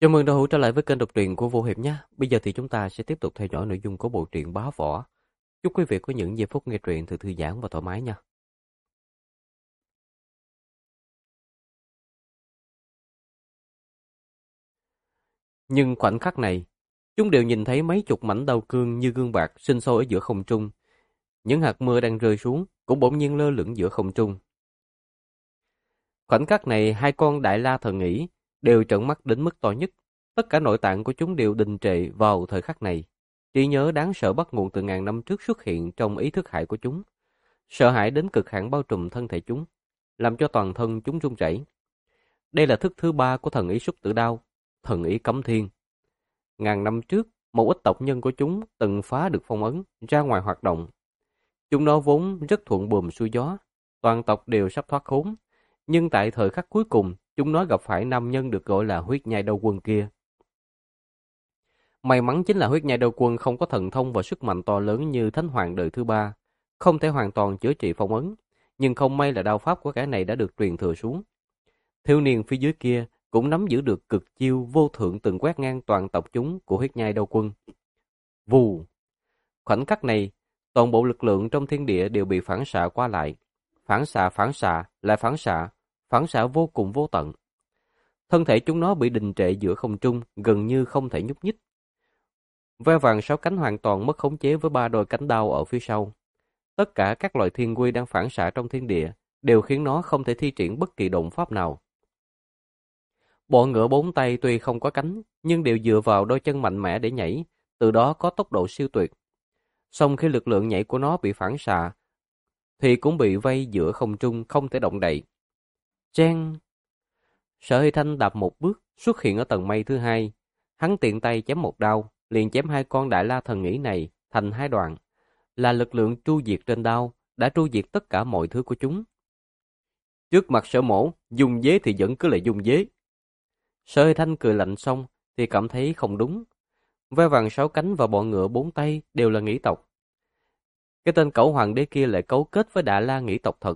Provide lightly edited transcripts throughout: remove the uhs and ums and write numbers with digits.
Chào mừng đã hữu trở lại với kênh đọc truyện của Vô Hiệp nhé. Bây giờ thì chúng ta sẽ tiếp tục theo dõi nội dung của bộ truyện Bá Võ. Chúc quý vị có những giây phút nghe truyện thật thư giãn và thoải mái nha. Nhưng khoảnh khắc này, chúng đều nhìn thấy mấy chục mảnh đao cương như gương bạc sinh sôi ở giữa không trung. Những hạt mưa đang rơi xuống cũng bỗng nhiên lơ lửng giữa không trung. Khoảnh khắc này, hai con đại la thần nghĩ đều trợn mắt đến mức to nhất. Tất cả nội tạng của chúng đều đình trệ vào thời khắc này. Trí nhớ đáng sợ bắt nguồn từ ngàn năm trước xuất hiện trong ý thức hải của chúng. Sợ hãi đến cực hạn bao trùm thân thể chúng, làm cho toàn thân chúng run rẩy. Đây là thức thứ ba của thần ý xúc tử đao, thần ý cấm thiên. Ngàn năm trước, một ít tộc nhân của chúng từng phá được phong ấn, ra ngoài hoạt động. Chúng nó vốn rất thuận buồm xuôi gió, toàn tộc đều sắp thoát khốn. Nhưng tại thời khắc cuối cùng, chúng nó gặp phải nam nhân được gọi là huyết nhai đao quân kia. May mắn chính là huyết nhai đao quân không có thần thông và sức mạnh to lớn như thánh hoàng đời thứ ba, không thể hoàn toàn chữa trị phong ấn, nhưng không may là đao pháp của kẻ này đã được truyền thừa xuống. Thiếu niên phía dưới kia cũng nắm giữ được cực chiêu vô thượng từng quét ngang toàn tộc chúng của huyết nhai đao quân. Vù! Khoảnh khắc này, toàn bộ lực lượng trong thiên địa đều bị phản xạ qua lại. Phản xạ, lại phản xạ vô cùng vô tận. Thân thể chúng nó bị đình trệ giữa không trung, gần như không thể nhúc nhích. Ve vàng sáu cánh hoàn toàn mất khống chế với ba đôi cánh đao ở phía sau. Tất cả các loại thiên quy đang phản xạ trong thiên địa đều khiến nó không thể thi triển bất kỳ động pháp nào. Bọ ngựa bốn tay tuy không có cánh, nhưng đều dựa vào đôi chân mạnh mẽ để nhảy, từ đó có tốc độ siêu tuyệt. Song khi lực lượng nhảy của nó bị phản xạ, thì cũng bị vây giữa không trung không thể động đậy. Chen! Sở Hy Thanh đạp một bước, xuất hiện ở tầng mây thứ hai. Hắn tiện tay chém một đao, liền chém hai con đại la thần nghĩ này thành hai đoạn. Là lực lượng tru diệt trên đao, đã tru diệt tất cả mọi thứ của chúng. Trước mặt Sở Mổ, dùng dế thì vẫn cứ là dùng dế. Sở Hy Thanh cười lạnh xong thì cảm thấy không đúng. Ve vàng sáu cánh và bọ ngựa bốn tay đều là nghĩ tộc. Cái tên cẩu hoàng đế kia lại cấu kết với Đại La nghĩ tộc thật.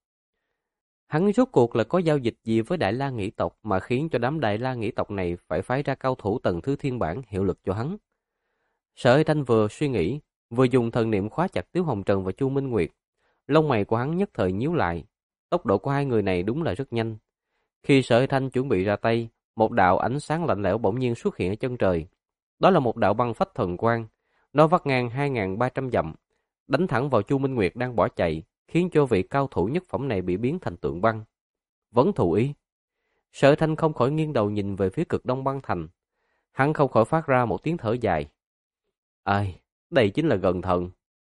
Hắn rốt cuộc là có giao dịch gì với Đại La nghĩ tộc mà khiến cho đám Đại La nghĩ tộc này phải phái ra cao thủ tầng thứ thiên bản hiệu lực cho hắn. Sở Hy Thanh vừa suy nghĩ, vừa dùng thần niệm khóa chặt Tiếu Hồng Trần và Chu Minh Nguyệt. Lông mày của hắn nhất thời nhíu lại. Tốc độ của hai người này đúng là rất nhanh. Khi Sở Hy Thanh chuẩn bị ra tay, một đạo ánh sáng lạnh lẽo bỗng nhiên xuất hiện ở chân trời. Đó là một đạo băng phách thần quang. Nó vắt ngang 2.300 dặm, đánh thẳng vào Chu Minh Nguyệt đang bỏ chạy, khiến cho vị cao thủ nhất phẩm này bị biến thành tượng băng. Vấn thù ý. Sở Thanh không khỏi nghiêng đầu nhìn về phía cực đông băng thành. Hắn không khỏi phát ra một tiếng thở dài. Ai, đây chính là gần thần.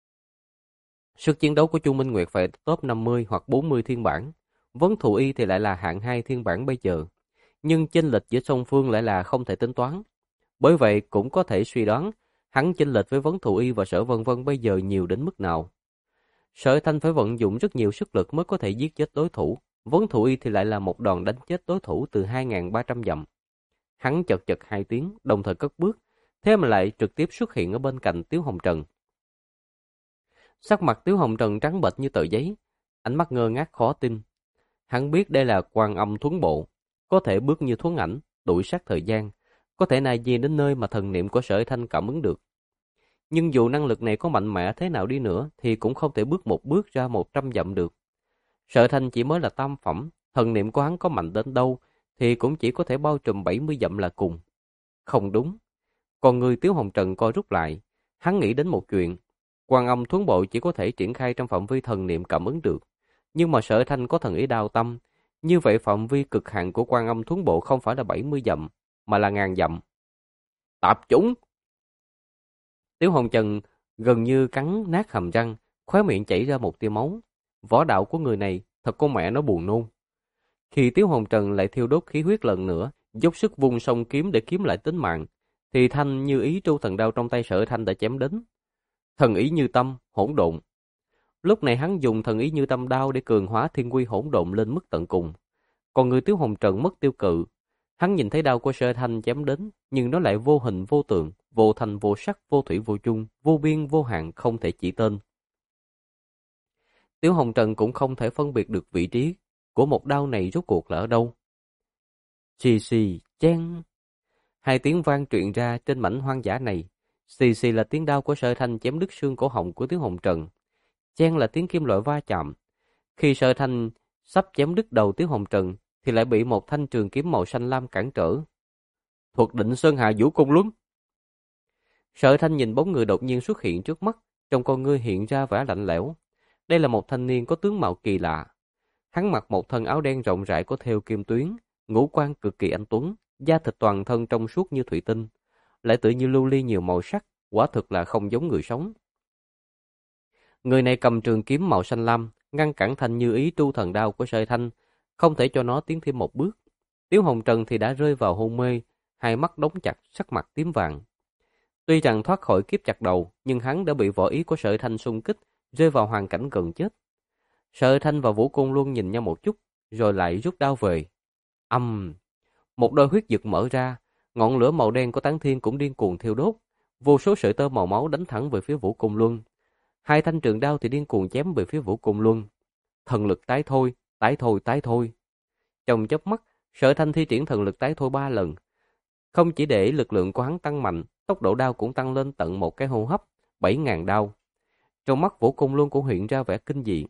Sức chiến đấu của Chu Minh Nguyệt phải top 50 hoặc 40 thiên bản. Vấn thù y thì lại là hạng 2 thiên bản bây giờ. Nhưng chênh lệch giữa song phương lại là không thể tính toán. Bởi vậy cũng có thể suy đoán hắn chênh lệch với Vấn thù y và Sở Vân Vân bây giờ nhiều đến mức nào. Sở Thanh phải vận dụng rất nhiều sức lực mới có thể giết chết đối thủ. Vấn thù y thì lại là một đòn đánh chết đối thủ từ 2.300 dặm. Hắn chật chật hai tiếng, đồng thời cất bước, thế mà lại trực tiếp xuất hiện ở bên cạnh Tiếu Hồng Trần. Sắc mặt Tiếu Hồng Trần trắng bệch như tờ giấy, ánh mắt ngơ ngác khó tin. Hắn biết đây là Quan Âm Thuấn Bộ, có thể bước như thuấn ảnh, đuổi sát thời gian, có thể nài gì đến nơi mà thần niệm của Sở Thanh cảm ứng được. Nhưng dù năng lực này có mạnh mẽ thế nào đi nữa thì cũng không thể bước một bước ra 100 dặm được. Sở Thanh chỉ mới là tam phẩm, thần niệm của hắn có mạnh đến đâu thì cũng chỉ có thể bao trùm 70 dặm là cùng. Không đúng. Còn người Tiếu Hồng Trần co rút lại, hắn nghĩ đến một chuyện. Quan Âm Thuấn Bộ chỉ có thể triển khai trong phạm vi thần niệm cảm ứng được. Nhưng mà Sở Thanh có thần ý đao tâm, như vậy phạm vi cực hạn của Quan Âm Thuấn Bộ không phải là 70 dặm, mà là ngàn dặm. Tạp chủng! Tiếu Hồng Trần gần như cắn nát hàm răng, khóe miệng chảy ra một tia máu. Võ đạo của người này thật con mẹ nó buồn nôn. Khi Tiếu Hồng Trần lại thiêu đốt khí huyết lần nữa, dốc sức vung song kiếm để kiếm lại tính mạng, thì thanh như ý tru thần đao trong tay Sở Thanh đã chém đến. Thần ý như tâm, hỗn độn. Lúc này hắn dùng thần ý như tâm đao để cường hóa thiên quy hỗn độn lên mức tận cùng. Còn người Tiếu Hồng Trần mất tiêu cự. Hắn nhìn thấy đao của Sở Thanh chém đến, nhưng nó lại vô hình vô tượng, vô thành vô sắc, vô thủy vô chung, vô biên vô hạn, không thể chỉ tên. Tiếu Hồng Trần cũng không thể phân biệt được vị trí của một đao này rốt cuộc là ở đâu. Xì xì, chen. Hai tiếng vang truyền ra trên mảnh hoang dã này. Xì xì là tiếng đao của Sở Thanh chém đứt xương cổ họng của Tiếu Hồng Trần. Chen là tiếng kim loại va chạm. Khi Sở Thanh sắp chém đứt đầu Tiếu Hồng Trần thì lại bị một thanh trường kiếm màu xanh lam cản trở. Thuộc Định Sơn Hà Vũ Côn Luân. Sở Thanh nhìn bóng người đột nhiên xuất hiện trước mắt, trong con ngươi hiện ra vẻ lạnh lẽo. Đây là một thanh niên có tướng mạo kỳ lạ. Hắn mặc một thân áo đen rộng rãi có thêu kim tuyến, ngũ quan cực kỳ anh tuấn, da thịt toàn thân trong suốt như thủy tinh, lại tự như lưu ly nhiều màu sắc, quả thực là không giống người sống. Người này cầm trường kiếm màu xanh lam, ngăn cản Thanh Như Ý tru thần đao của Sở Thanh, không thể cho nó tiến thêm một bước. Tiếu Hồng Trần thì đã rơi vào hôn mê, hai mắt đóng chặt, sắc mặt tím vàng. Tuy rằng thoát khỏi kiếp chặt đầu, nhưng hắn đã bị võ ý của Sở Thanh xung kích, rơi vào hoàn cảnh gần chết. Sở Thanh và Vũ Côn Luân nhìn nhau một chút, rồi lại rút đao về. Một đôi huyết vực mở ra, ngọn lửa màu đen của Tán Thiên cũng điên cuồng thiêu đốt, vô số sợi tơ màu máu đánh thẳng về phía Vũ Côn Luân. Hai thanh trường đao thì điên cuồng chém về phía Vũ Côn Luân. Thần lực tái thôi, tái thôi, tái thôi. Trong chớp mắt, Sở Thanh thi triển thần lực tái thôi 3 lần. Không chỉ để lực lượng của hắn tăng mạnh, tốc độ đao cũng tăng lên tận một cái hô hấp, 7.000 đao. Trong mắt Vũ Côn Luân cũng hiện ra vẻ kinh dị.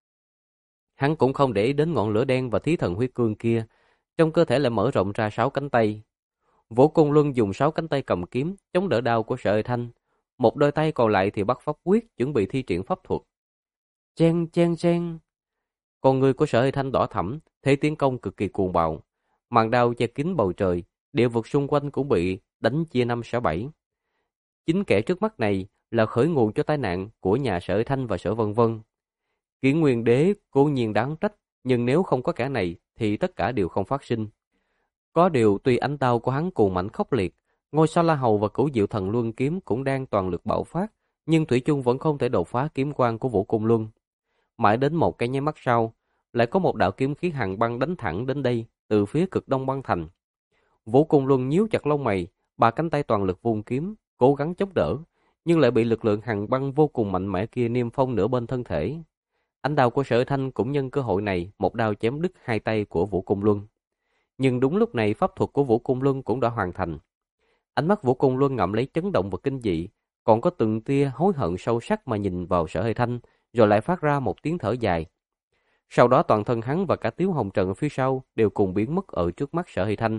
Hắn cũng không để ý đến ngọn lửa đen và thí thần huyết cương kia, trong cơ thể lại mở rộng ra 6 cánh tay. Vũ Côn Luân dùng 6 cánh tay cầm kiếm, chống đỡ đao của Sở Thanh. Một đôi tay còn lại thì bắt pháp quyết, chuẩn bị thi triển pháp thuật. Chen chen chen. Con người của Sở Thanh đỏ thẫm, thế tiến công cực kỳ cuồng bạo. Màn đao che kín bầu trời, địa vực xung quanh cũng bị đánh chia 5-7. Chính kẻ trước mắt này là khởi nguồn cho tai nạn của nhà Sở Thanh và Sở Vân Vân. Kiển Nguyên Đế cố nhiên đáng trách, nhưng nếu không có kẻ này thì tất cả đều không phát sinh. Có điều tuy ánh đao của hắn cuồng mãnh khốc liệt, ngôi sao La Hầu và Cửu Diệu Thần Luân kiếm cũng đang toàn lực bạo phát, nhưng thủy chung vẫn không thể đột phá kiếm quang của Vũ Côn Luân. Mãi đến một cái nháy mắt sau, lại có một đạo kiếm khí hàn băng đánh thẳng đến đây từ phía cực đông băng thành. Vũ Côn Luân nhíu chặt lông mày, ba cánh tay toàn lực vung kiếm, cố gắng chống đỡ, nhưng lại bị lực lượng hàn băng vô cùng mạnh mẽ kia niêm phong nửa bên thân thể. Ánh đao của Sở Thanh cũng nhân cơ hội này một đao chém đứt hai tay của Vũ Côn Luân. Nhưng đúng lúc này pháp thuật của Vũ Côn Luân cũng đã hoàn thành. Ánh mắt Vũ Côn Luân ngậm lấy chấn động và kinh dị, còn có từng tia hối hận sâu sắc mà nhìn vào Sở Thanh, rồi lại phát ra một tiếng thở dài. Sau đó toàn thân hắn và cả Tiếu Hồng Trần ở phía sau đều cùng biến mất ở trước mắt Sở Thanh.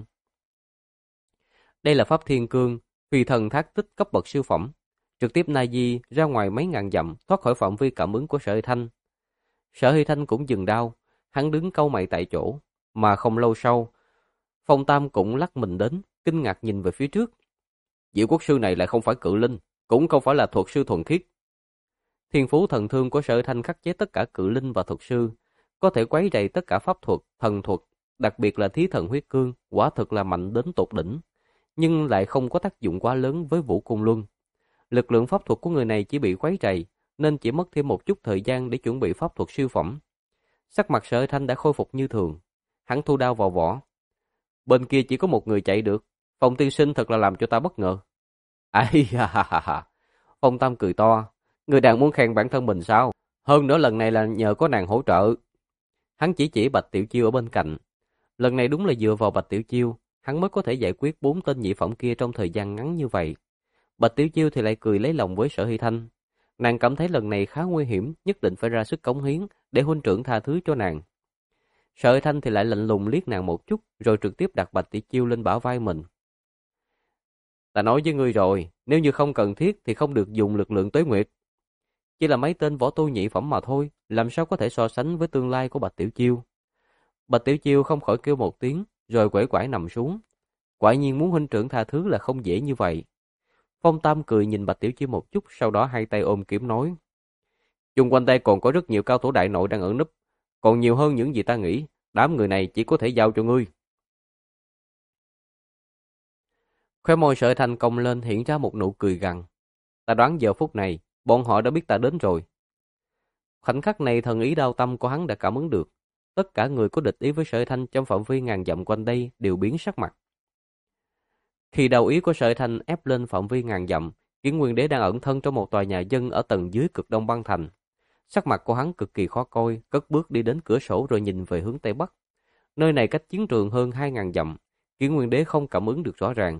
Đây là pháp thiên cương, phi thần thác tích cấp bậc siêu phẩm, trực tiếp na di ra ngoài mấy ngàn dặm, thoát khỏi phạm vi cảm ứng của Sở Thanh. Sở Thanh cũng dừng đao, hắn đứng cau mày tại chỗ, mà không lâu sau, Phong Tam cũng lắc mình đến, kinh ngạc nhìn về phía trước. Diệu quốc sư này lại không phải cự linh, cũng không phải là thuật sư thuần khiết. Thiên phú thần thương của Sở Thanh khắc chế tất cả cự linh và thuật sư, có thể quấy rầy tất cả pháp thuật, thần thuật, đặc biệt là thí thần huyết cương, quả thực là mạnh đến tột đỉnh, nhưng lại không có tác dụng quá lớn với Vũ Côn Luân. Lực lượng pháp thuật của người này chỉ bị quấy rầy, nên chỉ mất thêm một chút thời gian để chuẩn bị pháp thuật siêu phẩm. Sắc mặt Sở Thanh đã khôi phục như thường, hắn thu đao vào vỏ. Bên kia chỉ có một người chạy được, Phong tiên sinh thật là làm cho ta bất ngờ. Ai ha ha ha ha. Phong Tam cười to, người đang muốn khen bản thân mình sao? Hơn nữa lần này là nhờ có nàng hỗ trợ. Hắn chỉ Bạch Tiểu Chiêu ở bên cạnh. Lần này đúng là dựa vào Bạch Tiểu Chiêu, hắn mới có thể giải quyết 4 tên nhị phẩm kia trong thời gian ngắn như vậy. Bạch Tiểu Chiêu thì lại cười lấy lòng với Sở Hy Thanh. Nàng cảm thấy lần này khá nguy hiểm, nhất định phải ra sức cống hiến để huynh trưởng tha thứ cho nàng. Sở Hy Thanh thì lại lạnh lùng liếc nàng một chút, rồi trực tiếp đặt Bạch Tiểu Chiêu lên bả vai mình. Ta nói với ngươi rồi, nếu như không cần thiết thì không được dùng lực lượng Tuế Nguyệt. Chỉ là mấy tên võ tu nhị phẩm mà thôi, làm sao có thể so sánh với tương lai của Bạch Tiểu Chiêu. Bạch Tiểu Chiêu không khỏi kêu một tiếng, rồi quẩy quải nằm xuống. Quả nhiên muốn huynh trưởng tha thứ là không dễ như vậy. Phong Tam cười nhìn Bạch Tiểu Chiêu một chút, sau đó hai tay ôm kiếm nói. Chung quanh đây còn có rất nhiều cao thủ đại nội đang ẩn núp, còn nhiều hơn những gì ta nghĩ, đám người này chỉ có thể giao cho ngươi. Khóe môi Sở Thanh cong lên hiện ra một nụ cười gằn. Ta đoán giờ phút này, bọn họ đã biết ta đến rồi. Khoảnh khắc này thần ý đao tâm của hắn đã cảm ứng được. Tất cả người có địch ý với Sở Thanh trong phạm vi ngàn dặm quanh đây đều biến sắc mặt. Khi đầu ý của Sở Thanh ép lên phạm vi ngàn dặm, Kiển Nguyên Đế đang ẩn thân trong một tòa nhà dân ở tầng dưới cực đông băng thành. Sắc mặt của hắn cực kỳ khó coi, cất bước đi đến cửa sổ rồi nhìn về hướng tây bắc. Nơi này cách chiến trường hơn 2.000 dặm, Kiển Nguyên Đế không cảm ứng được rõ ràng.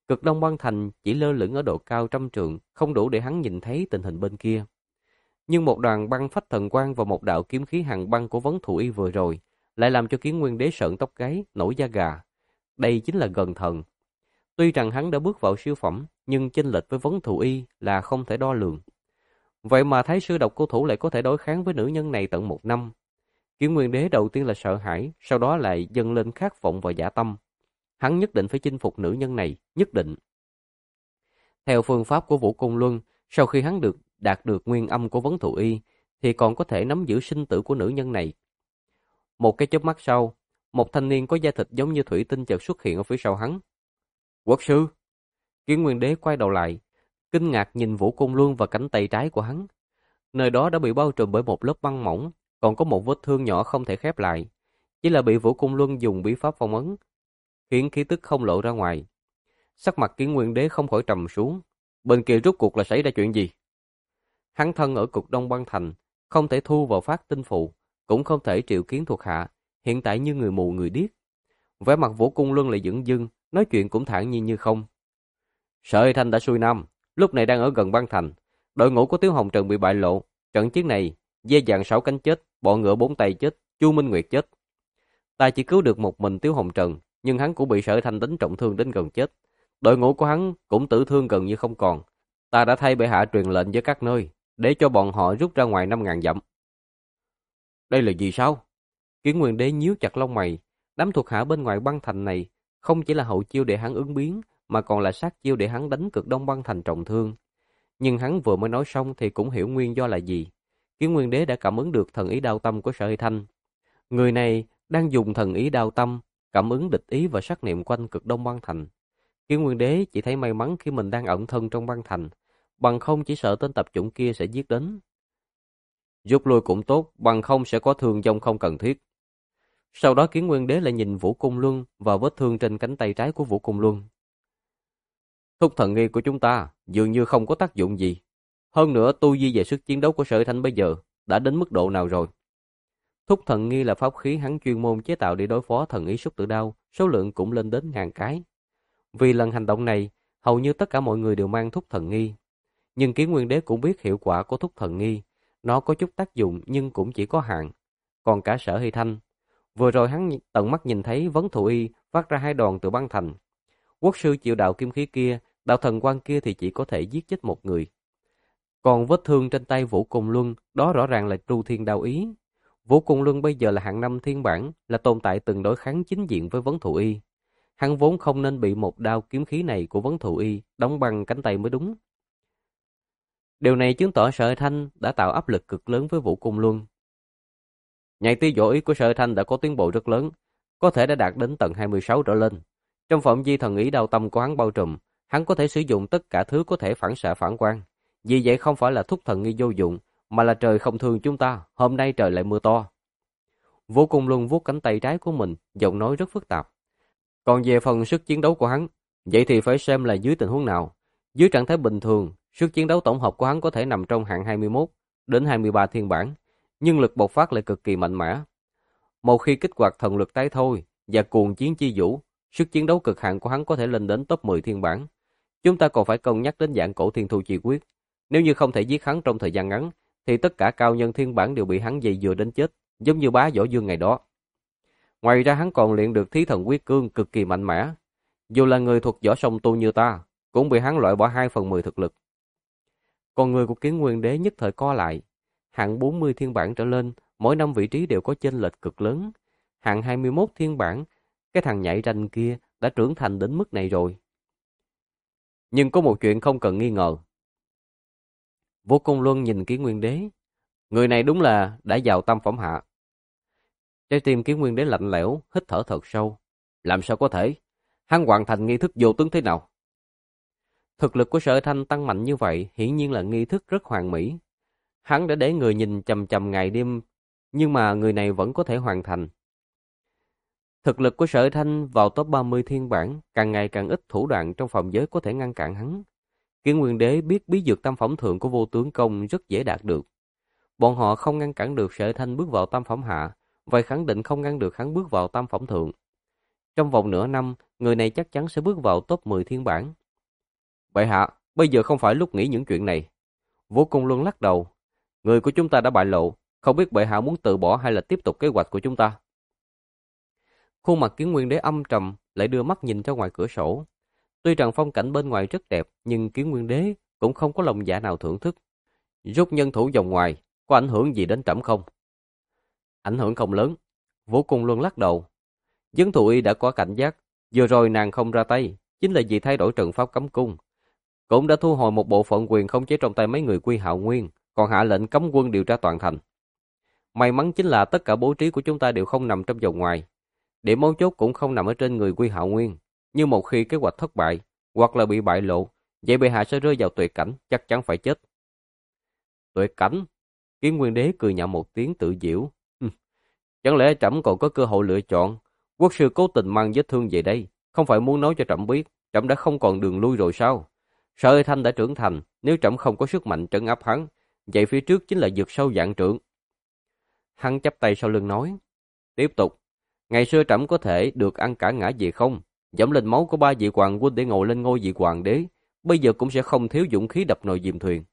Cực Đông Băng Thành chỉ lơ lửng ở độ cao trăm trượng, không đủ để hắn nhìn thấy tình hình bên kia. Nhưng một đoàn băng phách thần quang và một đạo kiếm khí hàn băng của Vấn Thù Y vừa rồi lại làm cho Kiến Nguyên Đế sợn tóc gáy, nổi da gà. Đây chính là gần thần. Tuy rằng hắn đã bước vào siêu phẩm, nhưng chênh lệch với Vấn Thù Y là không thể đo lường. Vậy mà Thái sư độc cô thủ lại có thể đối kháng với nữ nhân này tận 1 năm. Kiến Nguyên Đế đầu tiên là sợ hãi, sau đó lại dâng lên khát vọng và dã tâm. Hắn nhất định phải chinh phục nữ nhân này, nhất định. Theo phương pháp của Vũ Côn Luân, sau khi hắn đạt được nguyên âm của Vấn Thù Y, thì còn có thể nắm giữ sinh tử của nữ nhân này. Một cái chớp mắt sau, một thanh niên có da thịt giống như thủy tinh chợt xuất hiện ở phía sau hắn. Quốc sư! Kiến Nguyên Đế quay đầu lại, kinh ngạc nhìn Vũ Côn Luân và cánh tay trái của hắn. Nơi đó đã bị bao trùm bởi một lớp băng mỏng, còn có một vết thương nhỏ không thể khép lại. Chỉ là bị Vũ Côn Luân dùng bí pháp phong ấn, khiến khí tức không lộ ra ngoài. Sắc mặt Kiến Nguyên Đế không khỏi trầm xuống. Bên kia rốt cuộc là xảy ra chuyện gì? Hắn thân ở Cực Đông Băng Thành, không thể thu vào phát tinh phụ, cũng không thể triệu kiến thuộc hạ, hiện tại như người mù người điếc. Vẻ mặt Vũ Côn Luân lại dửng dưng, nói chuyện cũng thản nhiên như không. Sở Thanh đã xuôi nam, lúc này đang ở gần Băng Thành. Đội ngũ của Tiếu Hồng Trần bị bại lộ. Trận chiến này, dê dàng 6 cánh chết, bọ ngựa 4 tay chết, Chu Minh Nguyệt chết. Ta chỉ cứu được một mình Tiếu Hồng Trần, nhưng hắn cũng bị Sở Thanh đánh trọng thương đến gần chết. Đội ngũ của hắn cũng tử thương gần như không còn. Ta đã thay bệ hạ truyền lệnh với các nơi, để cho bọn họ rút ra ngoài 5.000 dặm. Đây là gì sao? Kiến Nguyên Đế nhíu chặt lông mày. Đám thuộc hạ bên ngoài Băng Thành này không chỉ là hậu chiêu để hắn ứng biến, mà còn là sát chiêu để hắn đánh Cực Đông Băng Thành trọng thương. Nhưng hắn vừa mới nói xong thì cũng hiểu nguyên do là gì. Kiến Nguyên Đế đã cảm ứng được thần ý đao tâm của Sở Hy Thanh. Người này đang dùng thần ý đao tâm cảm ứng địch ý và sát niệm quanh Cực Đông Băng Thành. Kiến Nguyên Đế chỉ thấy may mắn khi mình đang ẩn thân trong băng thành, bằng không chỉ sợ tên tập chủng kia sẽ giết đến. Rút lui cũng tốt, bằng không sẽ có thương vong không cần thiết. Sau đó Kiến Nguyên Đế lại nhìn Vũ Côn Luân và vết thương trên cánh tay trái của Vũ Côn Luân. Thúc thần nghi của chúng ta dường như không có tác dụng gì. Hơn nữa tu vi về sức chiến đấu của Sở Thanh bây giờ đã đến mức độ nào rồi? Thúc thần nghi là pháp khí hắn chuyên môn chế tạo để đối phó thần ý xúc tử đao, số lượng cũng lên đến 1000 cái. Vì lần hành động này, hầu như tất cả mọi người đều mang thúc thần nghi. Nhưng Kiến Nguyên Đế cũng biết hiệu quả của thúc thần nghi. Nó có chút tác dụng nhưng cũng chỉ có hạn. Còn cả Sở Hy Thanh, vừa rồi hắn tận mắt nhìn thấy Vấn Thù Y phát ra 2 đòn từ băng thành. Quốc sư chịu đạo kim khí kia, đạo thần quang kia thì chỉ có thể giết chết một người. Còn vết thương trên tay Vũ Côn Luân, đó rõ ràng là Tru Thiên Đao Ý. Vũ Côn Luân bây giờ là hạng 5 thiên bản, là tồn tại từng đối kháng chính diện với Vấn Thù Y. Hắn vốn không nên bị một đao kiếm khí này của Vấn Thù Y đóng băng cánh tay mới đúng. Điều này chứng tỏ Sở Thanh đã tạo áp lực cực lớn với Vũ Côn Luân. Nhạy tí võ ý của Sở Thanh đã có tiến bộ rất lớn, có thể đã đạt đến tầng 26 trở lên. Trong phạm vi thần ý đao tâm của hắn bao trùm, hắn có thể sử dụng tất cả thứ có thể phản xạ phản quang. Vì vậy không phải là thúc thần nghi vô dụng, mà là trời không thương chúng ta, hôm nay trời lại mưa to. Vũ Côn Luân vuốt cánh tay trái của mình, giọng nói rất phức tạp. Còn về phần sức chiến đấu của hắn, vậy thì phải xem là dưới tình huống nào. Dưới trạng thái bình thường, sức chiến đấu tổng hợp của hắn có thể nằm trong hạng 21 đến 23 thiên bản, nhưng lực bộc phát lại cực kỳ mạnh mẽ. Một khi kích hoạt thần lực tái thôi và cuồng chiến chi vũ, sức chiến đấu cực hạn của hắn có thể lên đến top 10 thiên bản. Chúng ta còn phải cân nhắc đến dạng cổ thiên thu chi quyết. Nếu như không thể giết hắn trong thời gian ngắn, thì tất cả cao nhân thiên bản đều bị hắn dày dừa đến chết, giống như Bá Võ Dương ngày đó. Ngoài ra hắn còn luyện được Thí Thần Quyết Cương cực kỳ mạnh mẽ. Dù là người thuộc võ song tu như ta, cũng bị hắn loại bỏ 2/10 thực lực. Còn người của Kiến Nguyên Đế nhất thời co lại. Hạng 40 thiên bản trở lên, mỗi năm vị trí đều có chênh lệch cực lớn. Hạng 21 thiên bản, cái thằng nhảy ranh kia đã trưởng thành đến mức này rồi. Nhưng có một chuyện không cần nghi ngờ. Vũ Côn Luân nhìn Kiến Nguyên Đế. Người này đúng là đã vào tam phẩm hạ. Trái tim Kiến Nguyên Đế lạnh lẽo, hít thở thật sâu. Làm sao có thể? Hắn hoàn thành nghi thức vô tướng thế nào? Thực lực của Sở Thanh tăng mạnh như vậy, hiển nhiên là nghi thức rất hoàn mỹ. Hắn đã để người nhìn chằm chằm ngày đêm, nhưng mà người này vẫn có thể hoàn thành. Thực lực của Sở Thanh vào top 30 thiên bản, càng ngày càng ít thủ đoạn trong phạm giới có thể ngăn cản hắn. Kiến Nguyên Đế biết bí dược tam phẩm thượng của Vô Tướng Công rất dễ đạt được. Bọn họ không ngăn cản được Sở Thanh bước vào tam phẩm hạ, vậy khẳng định không ngăn được hắn bước vào tam phẩm thượng. Trong vòng nửa năm, người này chắc chắn sẽ bước vào top 10 thiên bảng. Bệ hạ, bây giờ không phải lúc nghĩ những chuyện này. Vô Cung Luân lắc đầu. Người của chúng ta đã bại lộ, không biết bệ hạ muốn từ bỏ hay là tiếp tục kế hoạch của chúng ta. Khuôn mặt Kiến Nguyên Đế âm trầm, lại đưa mắt nhìn ra ngoài cửa sổ. Tuy rằng phong cảnh bên ngoài rất đẹp, nhưng Kiến Nguyên Đế cũng không có lòng dạ nào thưởng thức. Rút nhân thủ vòng ngoài, có ảnh hưởng gì đến trẫm không? Ảnh hưởng không lớn. Vô Cung Luân lắc đầu. Dân Thụ Y đã có cảnh giác, vừa rồi nàng không ra tay, chính là vì thay đổi trận pháp cấm cung. Cũng đã thu hồi một bộ phận quyền không chế trong tay mấy người Quy Hạo Nguyên, còn hạ lệnh cấm quân điều tra toàn thành. May mắn chính là tất cả bố trí của chúng ta đều không nằm trong vòng ngoài. Điểm mấu chốt cũng không nằm ở trên người Quy Hạo Nguyên. Nhưng một khi kế hoạch thất bại, hoặc là bị bại lộ, vậy bệ hạ sẽ rơi vào tuyệt cảnh, chắc chắn phải chết. Tuyệt cảnh? Kiến Nguyên Đế cười nhạo một tiếng tự giễu. Chẳng lẽ trẫm còn có cơ hội lựa chọn? Quốc sư cố tình mang vết thương về đây, không phải muốn nói cho trẫm biết, trẫm đã không còn đường lui rồi sao? Sở Ê Thanh đã trưởng thành, nếu trẫm không có sức mạnh trấn áp hắn, vậy phía trước chính là vực sâu vạn trượng. Hắn chắp tay sau lưng nói, tiếp tục. Ngày xưa trẫm có thể được ăn cả ngã về không, dẫm lên máu của ba vị hoàng huynh để ngồi lên ngôi vị hoàng đế, bây giờ cũng sẽ không thiếu dũng khí đập nồi dìm thuyền.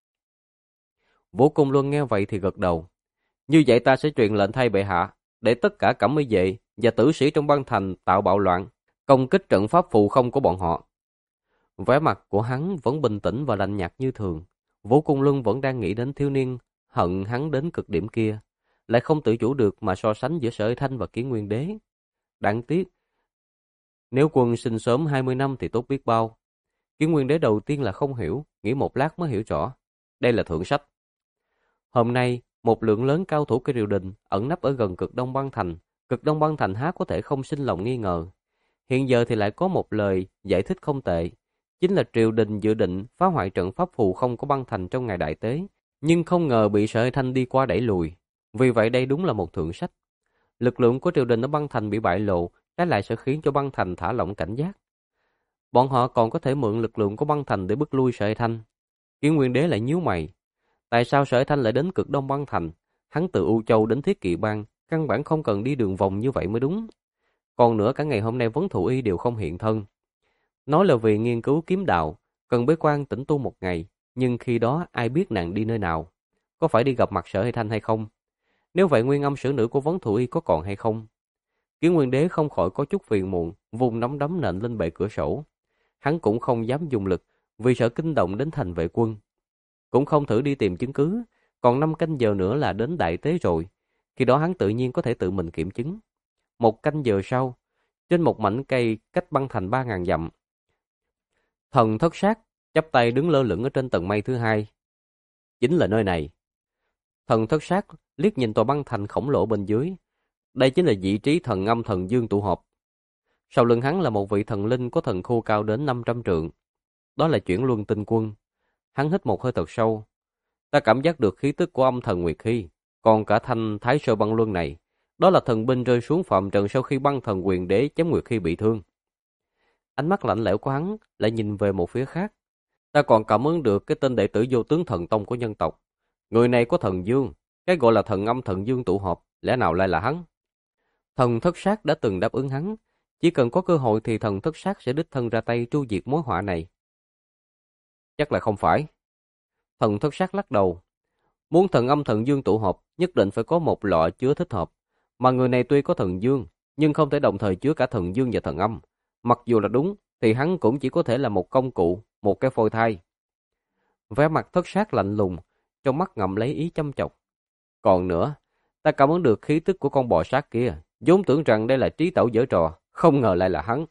Vũ Cung Luân nghe vậy thì gật đầu. Như vậy ta sẽ truyền lệnh thay bệ hạ, để tất cả cẩm y vệ và tử sĩ trong băng thành tạo bạo loạn, công kích trận pháp phù không của bọn họ. Vẻ mặt của hắn vẫn bình tĩnh và lạnh nhạt như thường. Vũ Cung Luân vẫn đang nghĩ đến thiếu niên hận hắn đến cực điểm kia, lại không tự chủ được mà so sánh giữa Sở Ê Thanh và Kiến Nguyên Đế. Đáng tiếc, nếu quân sinh sớm 20 năm thì tốt biết bao. Kiến Nguyên Đế đầu tiên là không hiểu, nghĩ một lát mới hiểu rõ. Đây là thượng sách. Hôm nay, một lượng lớn cao thủ của triều đình ẩn nấp ở gần cực Đông Băng Thành. Cực Đông Băng Thành há có thể không sinh lòng nghi ngờ. Hiện giờ thì lại có một lời giải thích không tệ. Chính là triều đình dự định phá hoại trận pháp phù không của Băng Thành trong ngày đại tế. Nhưng không ngờ bị Sở Ê Thanh đi qua đẩy lùi. Vì vậy đây đúng là một thượng sách. Lực lượng của triều đình ở Băng Thành bị bại lộ, trái lại sẽ khiến cho Băng Thành thả lỏng cảnh giác. Bọn họ còn có thể mượn lực lượng của Băng Thành để bức lui Sở Ê Thanh. Kiến Nguyên Đế lại nhíu mày. Tại sao Sở Ê Thanh lại đến cực Đông Băng Thành? Hắn từ U Châu đến Thiết Kỵ Bang, căn bản không cần đi đường vòng như vậy mới đúng. Còn nữa cả ngày hôm nay Vấn Thụ Y đều không hiện thân. Nói là vì nghiên cứu kiếm đạo, cần bế quan tĩnh tu một ngày, nhưng khi đó ai biết nàng đi nơi nào? Có phải đi gặp mặt Sở Ê Thanh hay không? Nếu vậy nguyên âm sử nữ của Vấn Thụ Y có còn hay không? Kiến Nguyên Đế không khỏi có chút phiền muộn, vùng nắm đấm nện lên bệ cửa sổ. Hắn cũng không dám dùng lực, vì sợ kinh động đến thành vệ quân. Cũng không thử đi tìm chứng cứ, còn 5 canh giờ nữa là đến đại tế rồi. Khi đó hắn tự nhiên có thể tự mình kiểm chứng. 1 canh giờ sau, trên một mảnh cây cách Băng Thành 3.000 dặm, Thần Thất Sát chắp tay đứng lơ lửng ở trên tầng mây thứ hai. Chính là nơi này. Thần Thất Sát liếc nhìn tòa Băng Thành khổng lồ bên dưới. Đây chính là vị trí thần âm thần dương tụ họp. Sau lưng hắn là một vị thần linh có thần khu cao đến 500 trượng. Đó là Chuyển Luân Tinh Quân. Hắn hít một hơi thật sâu. Ta cảm giác được khí tức của âm thần Nguyệt Hy, còn cả thanh Thái Sơ Băng Luân này, đó là thần binh rơi xuống phạm trần sau khi băng thần Quyền Đế chém Nguyệt Hy bị thương. Ánh mắt lạnh lẽo của hắn lại nhìn về một phía khác. Ta còn cảm ứng được cái tên đệ tử vô tướng thần tông của nhân tộc. Người này có thần dương, cái gọi là thần âm thần dương tụ họp, lẽ nào lại là hắn? Thần Thất Sát đã từng đáp ứng hắn, chỉ cần có cơ hội thì thần Thất Sát sẽ đích thân ra tay tru diệt mối họa này. Chắc là không phải. Thần Thất Sát lắc đầu. Muốn thần âm thần dương tụ họp, nhất định phải có một lọ chứa thích hợp. Mà người này tuy có thần dương, nhưng không thể đồng thời chứa cả thần dương và thần âm. Mặc dù là đúng, thì hắn cũng chỉ có thể là một công cụ, một cái phôi thai. Vẻ mặt Thất Sát lạnh lùng, trong mắt ngậm lấy ý châm chọc. Còn nữa, ta cảm ứng được khí tức của con bò sát kia, vốn tưởng rằng đây là trí tẩu giở trò, không ngờ lại là hắn.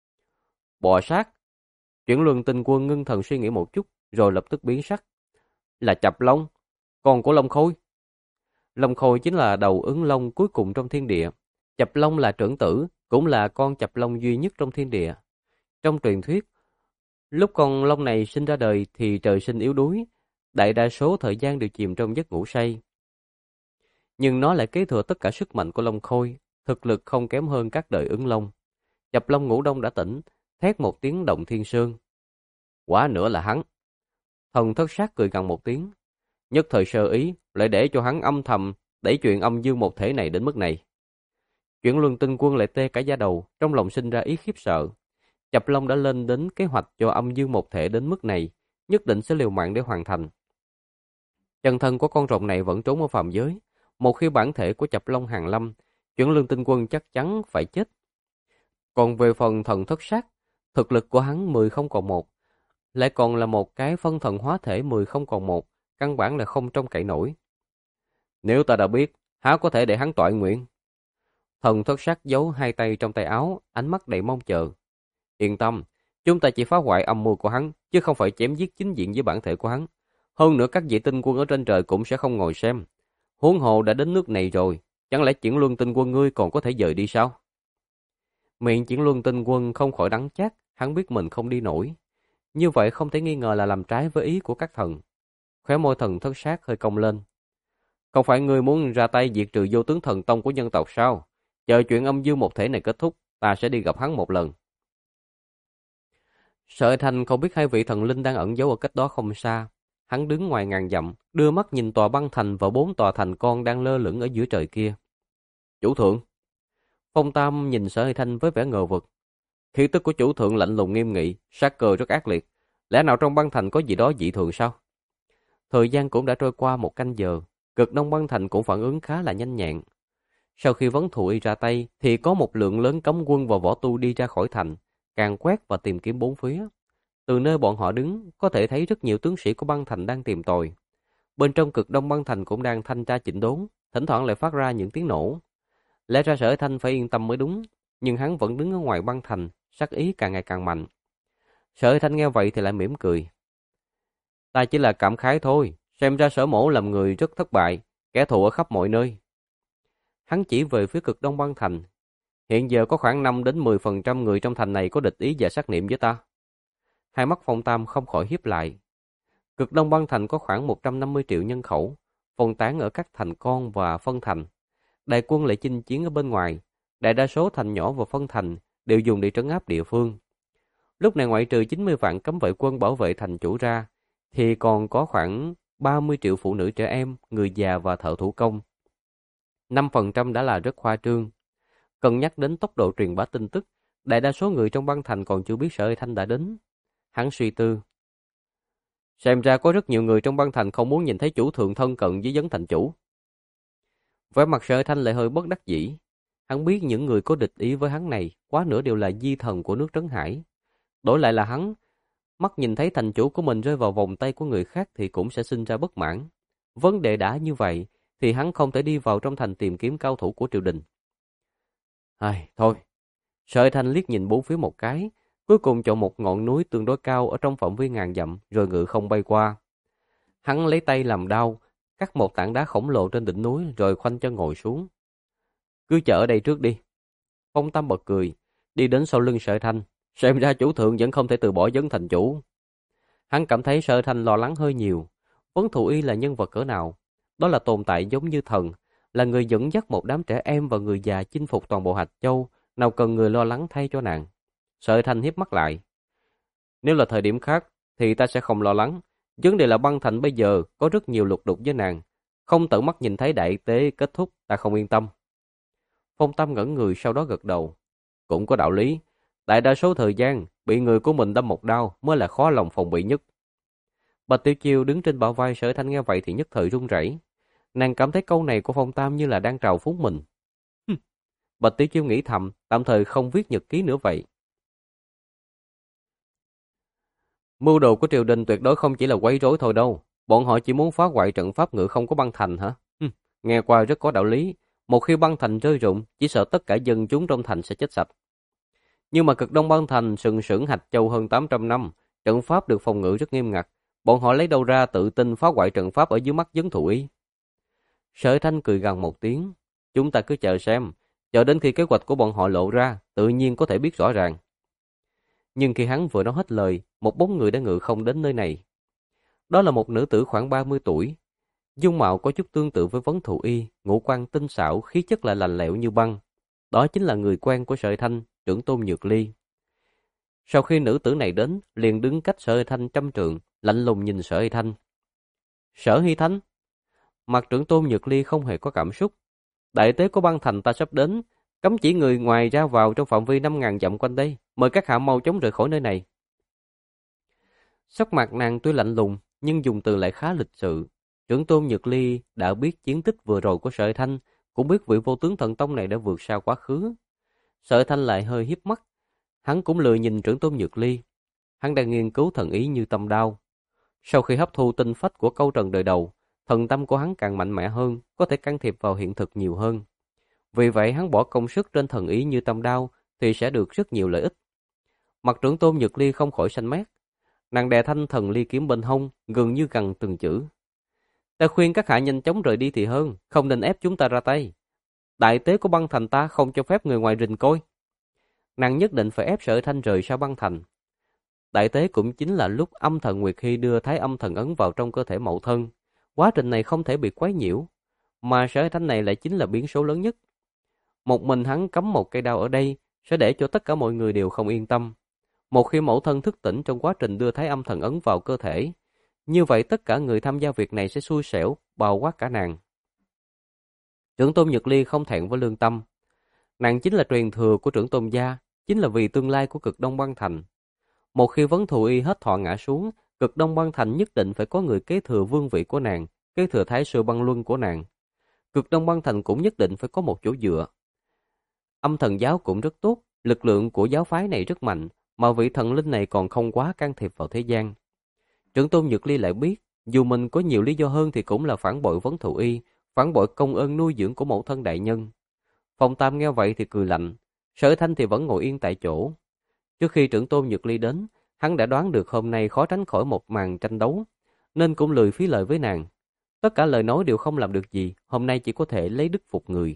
Bò sát? Chuyển Luân Tinh Quân ngưng thần suy nghĩ một chút, rồi lập tức biến sắc. Là Chập Long, con của Long Khôi. Long Khôi chính là đầu ứng long cuối cùng trong thiên địa. Chập Long là trưởng tử, cũng là con Chập Long duy nhất trong thiên địa. Trong truyền thuyết, lúc con long này sinh ra đời thì trời sinh yếu đuối, đại đa số thời gian đều chìm trong giấc ngủ say. Nhưng nó lại kế thừa tất cả sức mạnh của Long Khôi, thực lực không kém hơn các đời ứng long. Chập Long ngủ đông đã tỉnh, thét một tiếng động thiên sơn. Quả nữa là hắn. Thần Thất Sát cười gằn một tiếng. Nhất thời sơ ý, lại để cho hắn âm thầm đẩy chuyện âm dương một thể này đến mức này. Chuyển Luân Tinh Quân lại tê cả da đầu, trong lòng sinh ra ý khiếp sợ. Chập Long đã lên đến kế hoạch cho âm dương một thể đến mức này, nhất định sẽ liều mạng để hoàn thành. Chân thân của con rồng này vẫn trốn ở phàm giới, một khi bản thể của Chập Long hàng lâm, Chuyển Luân Tinh Quân chắc chắn phải chết. Còn về phần thần thất sát, thực lực của hắn 10 không còn một, lại còn là một cái phân thần hóa thể 10 không còn một, căn bản là không trông cậy nổi. Nếu ta đã biết, há có thể để hắn toại nguyện? Thần thất sát giấu hai tay trong tay áo, ánh mắt đầy mong chờ. Yên tâm, chúng ta chỉ phá hoại âm mưu của hắn, chứ không phải chém giết chính diện với bản thể của hắn. Hơn nữa các vị tinh quân ở trên trời cũng sẽ không ngồi xem. Huống hồ đã đến nước này rồi, chẳng lẽ Chuyển Luân Tinh Quân ngươi còn có thể dời đi sao? Miệng Chuyển Luân Tinh Quân không khỏi đắng chát, hắn biết mình không đi nổi. Như vậy không thể nghi ngờ là làm trái với ý của các thần. Khóe môi thần thất sát hơi cong lên. Không phải ngươi muốn ra tay diệt trừ vô tướng thần tông của nhân tộc sao? Chờ chuyện âm dương một thể này kết thúc, ta sẽ đi gặp hắn một lần. Sở Thanh không biết hai vị thần linh đang ẩn giấu ở cách đó không xa. Hắn đứng ngoài ngàn dặm, đưa mắt nhìn tòa băng thành và 4 tòa thành con đang lơ lửng ở giữa trời kia. Chủ thượng. Phong Tam nhìn Sở Thanh với vẻ ngờ vực. Khí tức của chủ thượng lạnh lùng nghiêm nghị, sát cơ rất ác liệt. Lẽ nào trong băng thành có gì đó dị thường sao? Thời gian cũng đã trôi qua 1 canh giờ, Cực Đông băng thành cũng phản ứng khá là nhanh nhẹn. Sau khi Vấn Thụ Y ra tay, thì có một lượng lớn cấm quân và võ tu đi ra khỏi thành, càn quét và tìm kiếm bốn phía. Từ nơi bọn họ đứng, có thể thấy rất nhiều tướng sĩ của băng thành đang tìm tòi. Bên trong Cực Đông băng thành cũng đang thanh tra chỉnh đốn, thỉnh thoảng lại phát ra những tiếng nổ. Lẽ ra Sở Thanh phải yên tâm mới đúng, nhưng hắn vẫn đứng ở ngoài băng thành, sát ý càng ngày càng mạnh. Sở Thanh nghe vậy thì lại mỉm cười. Ta chỉ là cảm khái thôi, xem ra Sở Mỗ làm người rất thất bại, kẻ thù ở khắp mọi nơi. Hắn chỉ về phía Cực Đông băng thành. Hiện giờ có khoảng 5 đến 10% người trong thành này có địch ý và sát niệm với ta. Hai mắt Phong Tam không khỏi hiếp lại. Cực Đông băng thành có khoảng 150 triệu nhân khẩu, phân tán ở các thành con và phân thành. Đại quân lại chinh chiến ở bên ngoài, đại đa số thành nhỏ và phân thành đều dùng để trấn áp địa phương. Lúc này ngoại trừ 90 vạn cấm vệ quân bảo vệ thành chủ ra, thì còn có khoảng 30 triệu phụ nữ trẻ em, người già và thợ thủ công. 5% đã là rất khoa trương. Cần nhắc đến tốc độ truyền bá tin tức, đại đa số người trong băng thành còn chưa biết Sở Thanh đã đến. Hắn suy tư. Xem ra có rất nhiều người trong băng thành không muốn nhìn thấy chủ thượng thân cận với Vấn thành chủ. Vẻ mặt Sở Thanh lại hơi bất đắc dĩ. Hắn biết những người có địch ý với hắn này, quá nửa đều là di thần của nước Trấn Hải. Đổi lại là hắn, mắt nhìn thấy thành chủ của mình rơi vào vòng tay của người khác thì cũng sẽ sinh ra bất mãn. Vấn đề đã như vậy, thì hắn không thể đi vào trong thành tìm kiếm cao thủ của triều đình. Thôi. Sở Thanh liếc nhìn bốn phía một cái, cuối cùng chọn một ngọn núi tương đối cao ở trong phạm vi ngàn dặm rồi ngự không bay qua. Hắn lấy tay làm đao, cắt một tảng đá khổng lồ trên đỉnh núi rồi khoanh chân ngồi xuống. Cứ chờ ở đây trước đi. Phong Tam bật cười, đi đến sau lưng Sở Thanh, xem ra chủ thượng vẫn không thể từ bỏ Vấn thành chủ. Hắn cảm thấy Sở Thanh lo lắng hơi nhiều. Vấn Thụ Y là nhân vật cỡ nào? Đó là tồn tại giống như thần, là người dẫn dắt một đám trẻ em và người già chinh phục toàn bộ Hạch Châu, nào cần người lo lắng thay cho nàng. Sở Thanh hiếp mắt lại. Nếu là thời điểm khác, thì ta sẽ không lo lắng. Vấn đề là băng thành bây giờ có rất nhiều lục đục với nàng. Không tận mắt nhìn thấy đại tế kết thúc, ta không yên tâm. Phong Tam ngẩn người sau đó gật đầu. Cũng có đạo lý. Đại đa số thời gian, bị người của mình đâm một đao mới là khó lòng phòng bị nhất. Bạch Tiểu Chiêu đứng trên bả vai Sở Thanh nghe vậy thì nhất thời run rẩy. Nàng cảm thấy câu này của Phong Tam như là đang trào phúng mình. Bạch Tiểu Chiêu nghĩ thầm, tạm thời không viết nhật ký nữa vậy. Mưu đồ của triều đình tuyệt đối không chỉ là quấy rối thôi đâu. Bọn họ chỉ muốn phá hoại trận pháp ngự không có băng thành hả? Nghe qua rất có đạo lý. Một khi băng thành rơi rụng, chỉ sợ tất cả dân chúng trong thành sẽ chết sạch. Nhưng mà Cực Đông băng thành sừng sững Hạch Châu hơn 800 năm, trận pháp được phòng ngự rất nghiêm ngặt. Bọn họ lấy đâu ra tự tin phá hoại trận pháp ở dưới mắt Vấn Thụ Y? Sở Thanh cười gằn một tiếng. Chúng ta cứ chờ xem. Chờ đến khi kế hoạch của bọn họ lộ ra, tự nhiên có thể biết rõ ràng. Nhưng khi hắn vừa nói hết lời, một bóng người đã ngự không đến nơi này. Đó là một nữ tử khoảng 30 tuổi. Dung mạo có chút tương tự với Vấn Thụ Y, ngũ quan tinh xảo, khí chất lại lạnh lẽo như băng. Đó chính là người quen của Sở Thanh, Trưởng Tôn Nhược Ly. Sau khi nữ tử này đến, liền đứng cách Sở Thanh trăm trượng, lạnh lùng nhìn Sở Hy Thanh. Sở Hy Thanh? Mặt Trưởng Tôn Nhược Ly không hề có cảm xúc. Đại tế của băng thành ta sắp đến, Cấm chỉ người ngoài ra vào trong phạm vi 5.000 dặm quanh đây. Mời các hạ mau chóng rời khỏi nơi này. Sắc mặt nàng tuy lạnh lùng, nhưng dùng từ lại khá lịch sự. Trưởng tôn Nhược Ly đã biết chiến tích vừa rồi của Sở Thanh, cũng biết vị vô tướng thần tông này đã vượt xa quá khứ. Sở Thanh lại hơi hiếp mắt. Hắn cũng lười nhìn trưởng tôn Nhược Ly. Hắn đang nghiên cứu thần ý như tâm đao. Sau khi hấp thu tinh phách của câu trần đời đầu, thần tâm của hắn càng mạnh mẽ hơn, có thể can thiệp vào hiện thực nhiều hơn. Vì vậy hắn bỏ công sức trên thần ý như tâm đao thì sẽ được rất nhiều lợi ích. Mặt trưởng tôn Nhược Ly không khỏi xanh mét. Nàng đè thanh thần ly kiếm bên hông, gần như gần từng chữ. Ta khuyên các hạ nhanh chóng rời đi thì hơn, không nên ép chúng ta ra tay. Đại tế của băng thành ta không cho phép người ngoài rình coi. Nàng nhất định phải ép Sở Thanh rời xa băng thành. Đại tế cũng chính là lúc âm thần Nguyệt Hy đưa Thái Âm thần ấn vào trong cơ thể Mậu Thân. Quá trình này không thể bị quấy nhiễu, mà Sở Thanh này lại chính là biến số lớn nhất. Một mình hắn cắm một cây đao ở đây sẽ để cho tất cả mọi người đều không yên tâm. Một khi Mậu Thân thức tỉnh trong quá trình đưa Thái Âm thần ấn vào cơ thể, như vậy tất cả người tham gia việc này sẽ xui xẻo, bao quát cả nàng. Trưởng tôn Nhược Ly không thẹn với lương tâm. Nàng chính là truyền thừa của trưởng tôn gia, chính là vì tương lai của Cực Đông Băng Thành. Một khi Vấn Thù Y hết thọ ngã xuống, Cực Đông Băng Thành nhất định phải có người kế thừa vương vị của nàng, kế thừa Thái Sư Băng Luân của nàng. Cực Đông Băng Thành cũng nhất định phải có một chỗ dựa. Âm thần giáo cũng rất tốt, lực lượng của giáo phái này rất mạnh, mà vị thần linh này còn không quá can thiệp vào thế gian. Trưởng tôn Nhược Ly lại biết, dù mình có nhiều lý do hơn thì cũng là phản bội Vấn Thù Y, phản bội công ơn nuôi dưỡng của mẫu thân đại nhân. Phong Tam nghe vậy thì cười lạnh, Sở Thanh thì vẫn ngồi yên tại chỗ. Trước khi trưởng tôn Nhược Ly đến, hắn đã đoán được hôm nay khó tránh khỏi một màn tranh đấu, nên cũng lười phí lời với nàng. Tất cả lời nói đều không làm được gì, hôm nay chỉ có thể lấy đức phục người.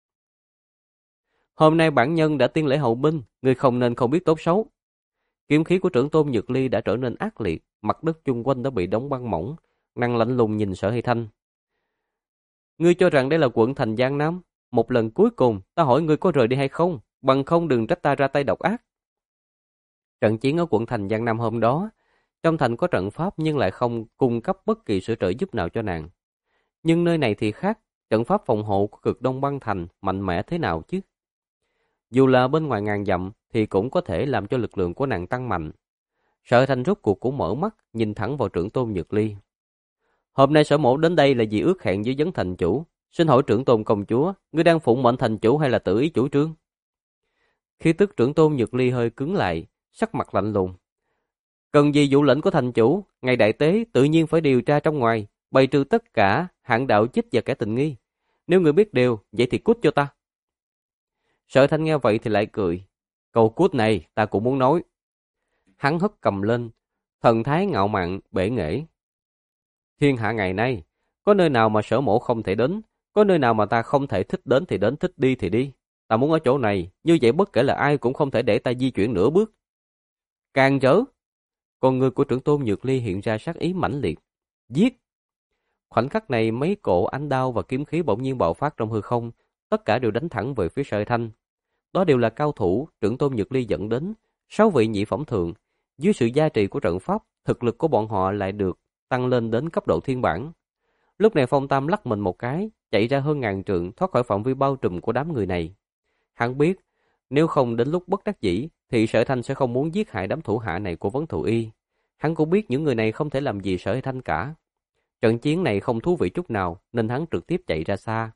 Hôm nay bản nhân đã tiên lễ hậu binh, người không nên không biết tốt xấu. Kiếm khí của trưởng tôn Nhược Ly đã trở nên ác liệt, mặt đất chung quanh đã bị đóng băng mỏng, nàng lạnh lùng nhìn Sở Hy Thanh. Ngươi cho rằng đây là quận thành Giang Nam, một lần cuối cùng ta hỏi ngươi có rời đi hay không, bằng không đừng trách ta ra tay độc ác. Trận chiến ở quận thành Giang Nam hôm đó, trong thành có trận pháp nhưng lại không cung cấp bất kỳ sự trợ giúp nào cho nàng. Nhưng nơi này thì khác, trận pháp phòng hộ của Cực Đông Băng Thành mạnh mẽ thế nào chứ? Dù là bên ngoài ngàn dặm thì cũng có thể làm cho lực lượng của nàng tăng mạnh. Sở Thanh rốt cuộc cũng mở mắt, nhìn thẳng vào trưởng tôn Nhược Ly. Hôm nay Sở mẫu đến đây là vì ước hẹn với Vấn thành chủ. Xin hỏi trưởng tôn công chúa, ngươi đang phụng mệnh thành chủ hay là tự ý chủ trương? Khí tức trưởng tôn Nhược Ly hơi cứng lại, sắc mặt lạnh lùng. Cần gì vụ lệnh của thành chủ, ngày đại tế tự nhiên phải điều tra trong ngoài, bày trừ tất cả hạng đạo chích và kẻ tình nghi. Nếu người biết điều, vậy thì cút cho ta. Sở Thanh nghe vậy thì lại cười. Câu cút này ta cũng muốn nói. Hắn hất cầm lên, thần thái ngạo mạn, bể nghệ. Thiên hạ ngày nay, có nơi nào mà Sở mẫu không thể đến, có nơi nào mà ta không thể thích đến thì đến, thích đi thì đi. Ta muốn ở chỗ này, như vậy bất kể là ai cũng không thể để ta di chuyển nửa bước. Càng rỡ. Con người của trưởng tôn Nhược Ly hiện ra sát ý mãnh liệt. Giết! Khoảnh khắc này mấy cỗ ánh đao và kiếm khí bỗng nhiên bạo phát trong hư không, tất cả đều đánh thẳng về phía Sở Thanh. Đó đều là cao thủ trưởng tôn Nhược Ly dẫn đến, 6 vị nhị phẩm thượng. Dưới sự gia trì của trận pháp, thực lực của bọn họ lại được tăng lên đến cấp độ thiên bản. Lúc này Phong Tam lắc mình một cái, chạy ra hơn ngàn trượng thoát khỏi phạm vi bao trùm của đám người này. Hắn biết, nếu không đến lúc bất đắc dĩ, thì Sở Thanh sẽ không muốn giết hại đám thủ hạ này của Vấn Thù Y. Hắn cũng biết những người này không thể làm gì Sở Thanh cả. Trận chiến này không thú vị chút nào, nên hắn trực tiếp chạy ra xa.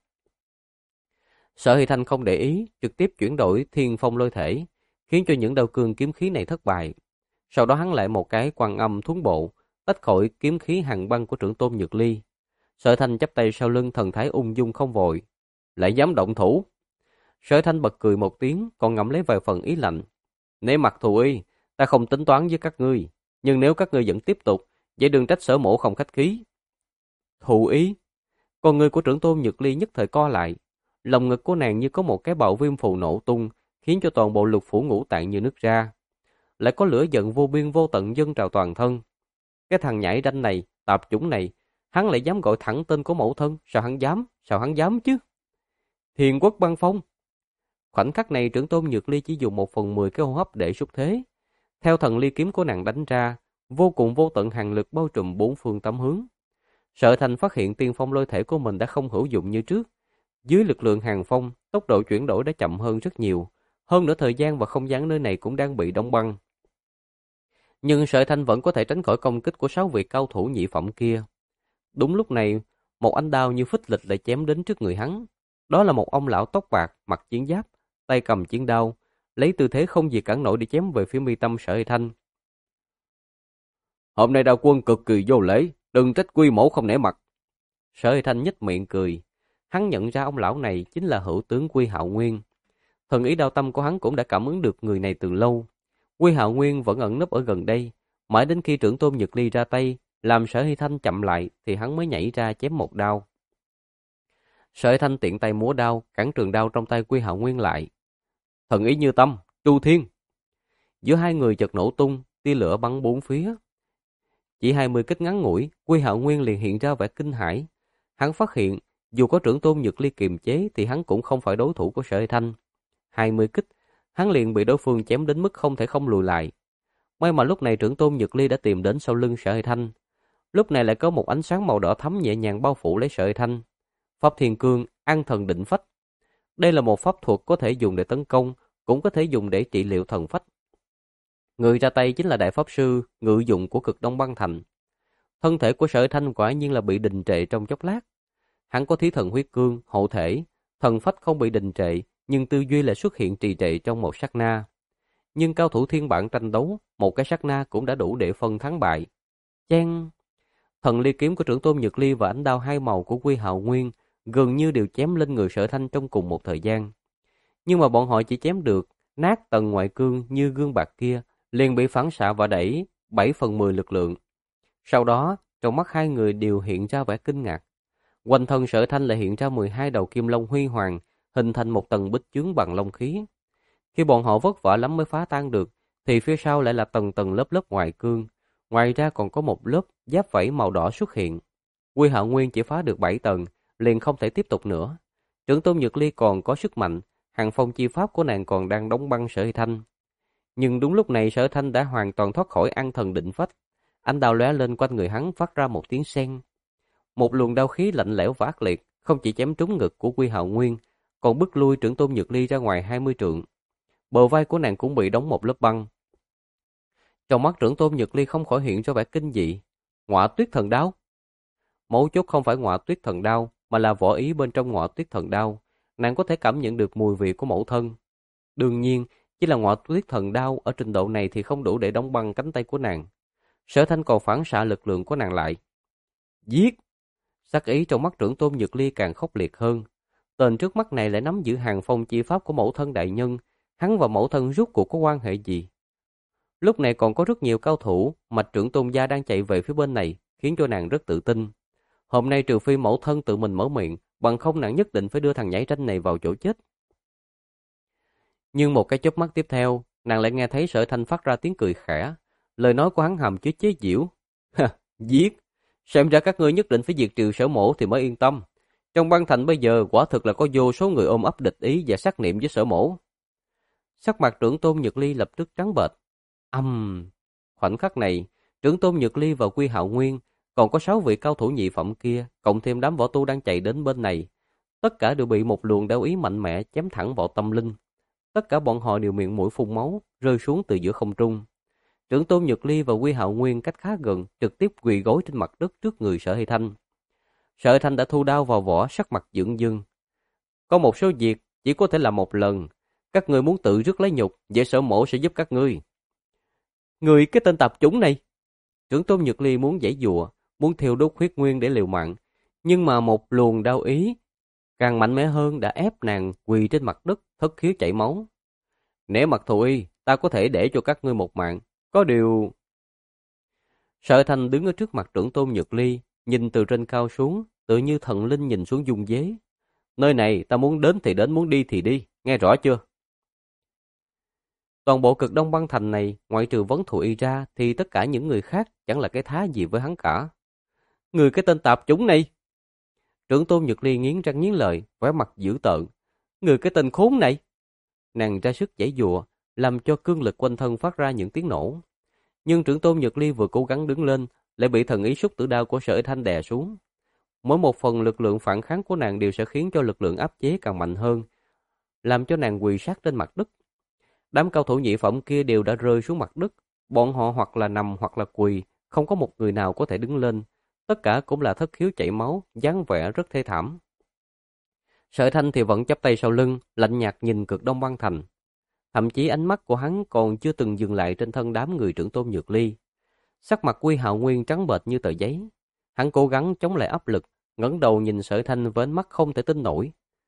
Sở Hy Thanh không để ý, trực tiếp chuyển đổi thiên phong lôi thể, khiến cho những đao cương kiếm khí này thất bại. Sau đó hắn lại một cái Quan Âm thuấn bộ, tách khỏi kiếm khí hàn băng của trưởng tôn Nhược Ly. Sở Thanh chắp tay sau lưng, thần thái ung dung không vội. Lại dám động thủ. Sở Thanh bật cười một tiếng, còn ngậm lấy vài phần ý lạnh. Nếu mặt Thù Y, ta không tính toán với các ngươi, nhưng nếu các ngươi vẫn tiếp tục, vậy đừng trách Sở mẫu không khách khí. Thù Y? Con người của trưởng tôn Nhược Ly nhất thời co lại. Lòng ngực của nàng như có một cái bạo viêm phù nổ tung, khiến cho toàn bộ lục phủ ngũ tạng như nứt ra. Lại có lửa giận vô biên vô tận dâng trào toàn thân. Cái thằng nhãi ranh này, tạp chủng này, hắn lại dám gọi thẳng tên của mẫu thân, sao hắn dám chứ? Thiền Quốc Băng Phong. Khoảnh khắc này trưởng tôn Nhược Ly chỉ dùng 1/10 cái hô hấp để xúc thế. Theo thần ly kiếm của nàng đánh ra, vô cùng vô tận hàn lực bao trùm bốn phương tám hướng. Sở Thanh phát hiện tiên phong lôi thể của mình đã không hữu dụng như trước. Dưới lực lượng Hàn Phong, tốc độ chuyển đổi đã chậm hơn rất nhiều. Hơn nữa thời gian và không gian nơi này cũng đang bị đóng băng. Nhưng Sở Thanh vẫn có thể tránh khỏi công kích của 6 vị cao thủ nhị phẩm kia. Đúng lúc này, một ánh đao như phích lịch lại chém đến trước người hắn. Đó là một ông lão tóc bạc, mặc chiến giáp, tay cầm chiến đao, lấy tư thế không gì cản nổi để chém về phía mi tâm Sở Thanh. Hôm nay đạo quân cực kỳ vô lễ, đừng trách quy mẫu không nể mặt. Sở Thanh nhếch miệng cười. Hắn nhận ra ông lão này chính là hữu tướng Quy Hạo Nguyên. Thần ý đao tâm của hắn cũng đã cảm ứng được người này từ lâu. Quy Hạo Nguyên vẫn ẩn nấp ở gần đây, mãi đến khi trưởng tôn Nhật Ly ra tay, làm Sở Hy Thanh chậm lại thì hắn mới nhảy ra chém một đao. Sở Hy Thanh tiện tay múa đao, cản trường đao trong tay Quy Hạo Nguyên lại. Thần ý như tâm, Tru Thiên. Giữa hai người chợt nổ tung, tia lửa bắn bốn phía. Chỉ 20 kích ngắn ngủi, Quy Hạo Nguyên liền hiện ra vẻ kinh hãi. Hắn phát hiện, dù có trưởng tôn Nhật Ly kiềm chế thì hắn cũng không phải đối thủ của Sở Hy Thanh. 20 kích, hắn liền bị đối phương chém đến mức không thể không lùi lại. May mà lúc này trưởng tôn Nhật Ly đã tìm đến sau lưng Sở Hy Thanh. Lúc này lại có một ánh sáng màu đỏ thắm nhẹ nhàng bao phủ lấy Sở Hy Thanh. Pháp Thiên Cương, An Thần Định Phách. Đây là một pháp thuật có thể dùng để tấn công, cũng có thể dùng để trị liệu thần phách. Người ra tay chính là đại pháp sư ngự dụng của Cực Đông Băng Thành. Thân thể của Sở Hy Thanh quả nhiên là bị đình trệ trong chốc lát. Hắn có thí thần huyết cương, hộ thể, thần phách không bị đình trệ, nhưng tư duy lại xuất hiện trì trệ trong một sát na. Nhưng cao thủ thiên bản tranh đấu, một cái sát na cũng đã đủ để phân thắng bại. Chen! Thần ly kiếm của trưởng tôn Nhật Ly và ánh đao hai màu của Quy Hạo Nguyên gần như đều chém lên người Sở Thanh trong cùng một thời gian. Nhưng mà bọn họ chỉ chém được nát tầng ngoại cương như gương bạc kia, liền bị phản xạ và đẩy 7/10 lực lượng. Sau đó, trong mắt hai người đều hiện ra vẻ kinh ngạc. Quanh thân Sở Thanh lại hiện ra 12 đầu kim long huy hoàng, hình thành một tầng bích chướng bằng long khí. Khi bọn họ vất vả lắm mới phá tan được, thì phía sau lại là tầng tầng lớp lớp ngoại cương. Ngoài ra còn có một lớp giáp vảy màu đỏ xuất hiện. Quy Hạo Nguyên chỉ phá được 7 tầng, liền không thể tiếp tục nữa. Trưởng tôn Nhật Ly còn có sức mạnh, Hàng Phong chi pháp của nàng còn đang đóng băng Sở Hy Thanh. Nhưng đúng lúc này Sở Thanh đã hoàn toàn thoát khỏi An Thần Định Phách. Ánh đao lóe lên quanh người hắn phát ra một tiếng seng. Một luồng đao khí lạnh lẽo và ác liệt không chỉ chém trúng ngực của Quy Hạo Nguyên, còn bức lui trưởng tôn Nhật Ly ra ngoài 20 trượng. Bờ vai của nàng cũng bị đóng một lớp băng. Trong mắt trưởng tôn Nhật Ly không khỏi hiện ra vẻ kinh dị. Ngọa Tuyết Thần Đao. Mấu chốt không phải Ngọa Tuyết Thần Đao, mà là võ ý bên trong Ngọa Tuyết Thần Đao. Nàng có thể cảm nhận được mùi vị của mẫu thân. Đương nhiên, chỉ là Ngọa Tuyết Thần Đao ở trình độ này thì không đủ để đóng băng cánh tay của nàng. Sở Thanh còn phản xạ lực lượng của nàng lại. Giết! Sắc ý trong mắt trưởng tôn Nhật Ly càng khốc liệt hơn. Tên trước mắt này lại nắm giữ Hàng Phong chi pháp của mẫu thân đại nhân. Hắn và mẫu thân rốt cuộc có quan hệ gì? Lúc này còn có rất nhiều cao thủ, mạch trưởng tôn gia đang chạy về phía bên này, khiến cho nàng rất tự tin. Hôm nay trừ phi mẫu thân tự mình mở miệng, bằng không nàng nhất định phải đưa thằng nhảy tranh này vào chỗ chết. Nhưng một cái chớp mắt tiếp theo, nàng lại nghe thấy Sở Thanh phát ra tiếng cười khẽ. Lời nói của hắn hàm chứa chế giễu. Giết! Xem ra các ngươi nhất định phải diệt trừ Sở mỗ thì mới yên tâm. Trong băng thành bây giờ quả thực là có vô số người ôm ấp địch ý và sát niệm với Sở mỗ. Sắc mặt trưởng tôn Nhật Ly lập tức trắng bệch. Khoảnh khắc này, trưởng tôn Nhật Ly và Quy Hạo Nguyên, còn có 6 vị cao thủ nhị phẩm kia, cộng thêm đám võ tu đang chạy đến bên này. Tất cả đều bị một luồng đao ý mạnh mẽ chém thẳng vào tâm linh. Tất cả bọn họ đều miệng mũi phun máu, rơi xuống từ giữa không trung. Trưởng tôn Nhật Ly và Quy Hạo Nguyên cách khá gần, trực tiếp quỳ gối trên mặt đất trước người Sở Hy Thanh. Sở Hy Thanh đã thu đao vào vỏ, sắc mặt dửng dưng. Có một số việc chỉ có thể làm một lần. Các ngươi muốn tự rước lấy nhục, vậy Sở mỗ sẽ giúp các ngươi. Người cái tên tạp chủng này! Trưởng tôn Nhật Ly muốn giãy giụa, muốn thiêu đốt huyết nguyên để liều mạng, nhưng mà một luồng đao ý càng mạnh mẽ hơn đã ép nàng quỳ trên mặt đất, thất khiếu chảy máu. Nể mặt thù y, ta có thể để cho các ngươi một mạng, có điều... Sở Thanh đứng ở trước mặt trưởng tôn Nhật Ly, nhìn từ trên cao xuống, tự như thần linh nhìn xuống dung dế. Nơi này ta muốn đến thì đến, muốn đi thì đi, nghe rõ chưa? Toàn bộ Cực Đông băng thành này, ngoại trừ Vấn Thụ Y ra, thì tất cả những người khác chẳng là cái thá gì với hắn cả. Người cái tên tạp chủng này! Trưởng tôn Nhật Ly nghiến răng nghiến lợi, vẻ mặt dữ tợn. Người cái tên khốn này! Nàng ra sức giãy giụa, làm cho cương lực quanh thân phát ra những tiếng nổ. Nhưng trưởng tôn Nhật Ly vừa cố gắng đứng lên, lại bị thần ý xúc tử đao của Sở Thanh đè xuống. Mỗi một phần lực lượng phản kháng của nàng đều sẽ khiến cho lực lượng áp chế càng mạnh hơn, làm cho nàng quỳ sát trên mặt đất. Đám cao thủ nhị phẩm kia đều đã rơi xuống mặt đất, bọn họ hoặc là nằm hoặc là quỳ, không có một người nào có thể đứng lên. Tất cả cũng là thất khiếu chảy máu, dáng vẻ rất thê thảm. Sở Thanh thì vẫn chắp tay sau lưng, lạnh nhạt nhìn Cực Đông Băng Thành. Thậm chí ánh mắt của hắn còn chưa từng dừng lại trên thân đám người trưởng tôn Nhược Ly. Sắc mặt Quy Hạo Nguyên trắng bệch như tờ giấy. Hắn cố gắng chống lại áp lực, ngẩng đầu nhìn Sở Thanh với ánh mắt không thể tin nổi.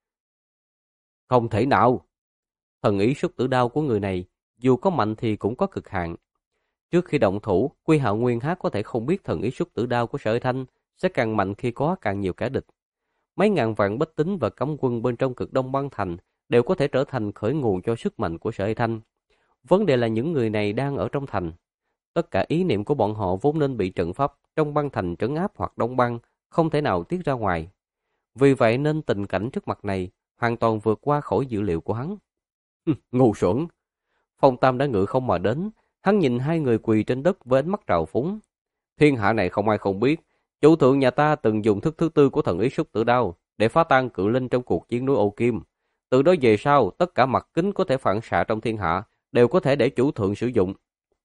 Không thể nào! Thần ý xuất tử đao của người này, dù có mạnh thì cũng có cực hạn. Trước khi động thủ, Quy Hạo Nguyên há có thể không biết thần ý xuất tử đao của Sở Thanh sẽ càng mạnh khi có càng nhiều kẻ địch. Mấy ngàn vạn bách tính và cấm quân bên trong Cực Đông Băng Thành đều có thể trở thành khởi nguồn cho sức mạnh của Sở Thanh. Vấn đề là những người này đang ở trong thành. Tất cả ý niệm của bọn họ vốn nên bị trận pháp trong băng thành trấn áp hoặc đông băng, không thể nào tiết ra ngoài. Vì vậy nên tình cảnh trước mặt này hoàn toàn vượt qua khỏi dữ liệu của hắn. Ngu xuẩn! Phong Tam đã ngự không mà đến, hắn nhìn hai người quỳ trên đất với ánh mắt trào phúng. Thiên hạ này không ai không biết, chủ thượng nhà ta từng dùng thức thứ tư của thần ý xuất tử đao để phá tan cự linh trong cuộc chiến núi Ô Kim. Từ đó về sau, tất cả mặt kính có thể phản xạ trong thiên hạ đều có thể để chủ thượng sử dụng.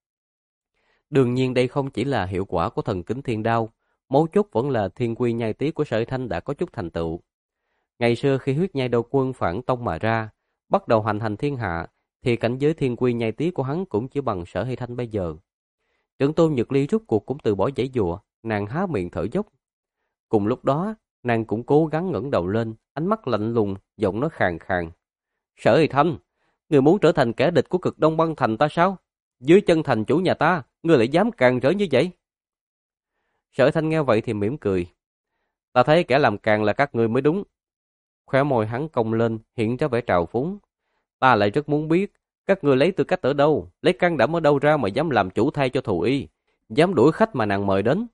Đương nhiên đây không chỉ là hiệu quả của thần kính thiên đao, mấu chốt vẫn là thiên quy nhai tí của Sở Thanh đã có chút thành tựu. Ngày xưa khi huyết nhai đầu quân phản tông mà ra, bắt đầu hành hành thiên hạ, thì cảnh giới thiên quy nhai tí của hắn cũng chỉ bằng Sở Thanh bây giờ. Trưởng tôn Nhược Ly rút cuộc cũng từ bỏ giãy giụa, nàng há miệng thở dốc. Cùng lúc đó, nàng cũng cố gắng ngẩng đầu lên, ánh mắt lạnh lùng, giọng nói khàn khàn. Sở Thanh, người muốn trở thành kẻ địch của Cực Đông Băng Thành ta sao? Dưới chân thành chủ nhà ta, ngươi lại dám càn rỡ như vậy? Sở Thanh nghe vậy thì mỉm cười. Ta thấy kẻ làm càn là các ngươi mới đúng. Khóe môi hắn cong lên, hiện ra vẻ trào phúng. Ta lại rất muốn biết, các ngươi lấy tư cách ở đâu, lấy can đảm ở đâu ra mà dám làm chủ thay cho Thù Y, dám đuổi khách mà nàng mời đến.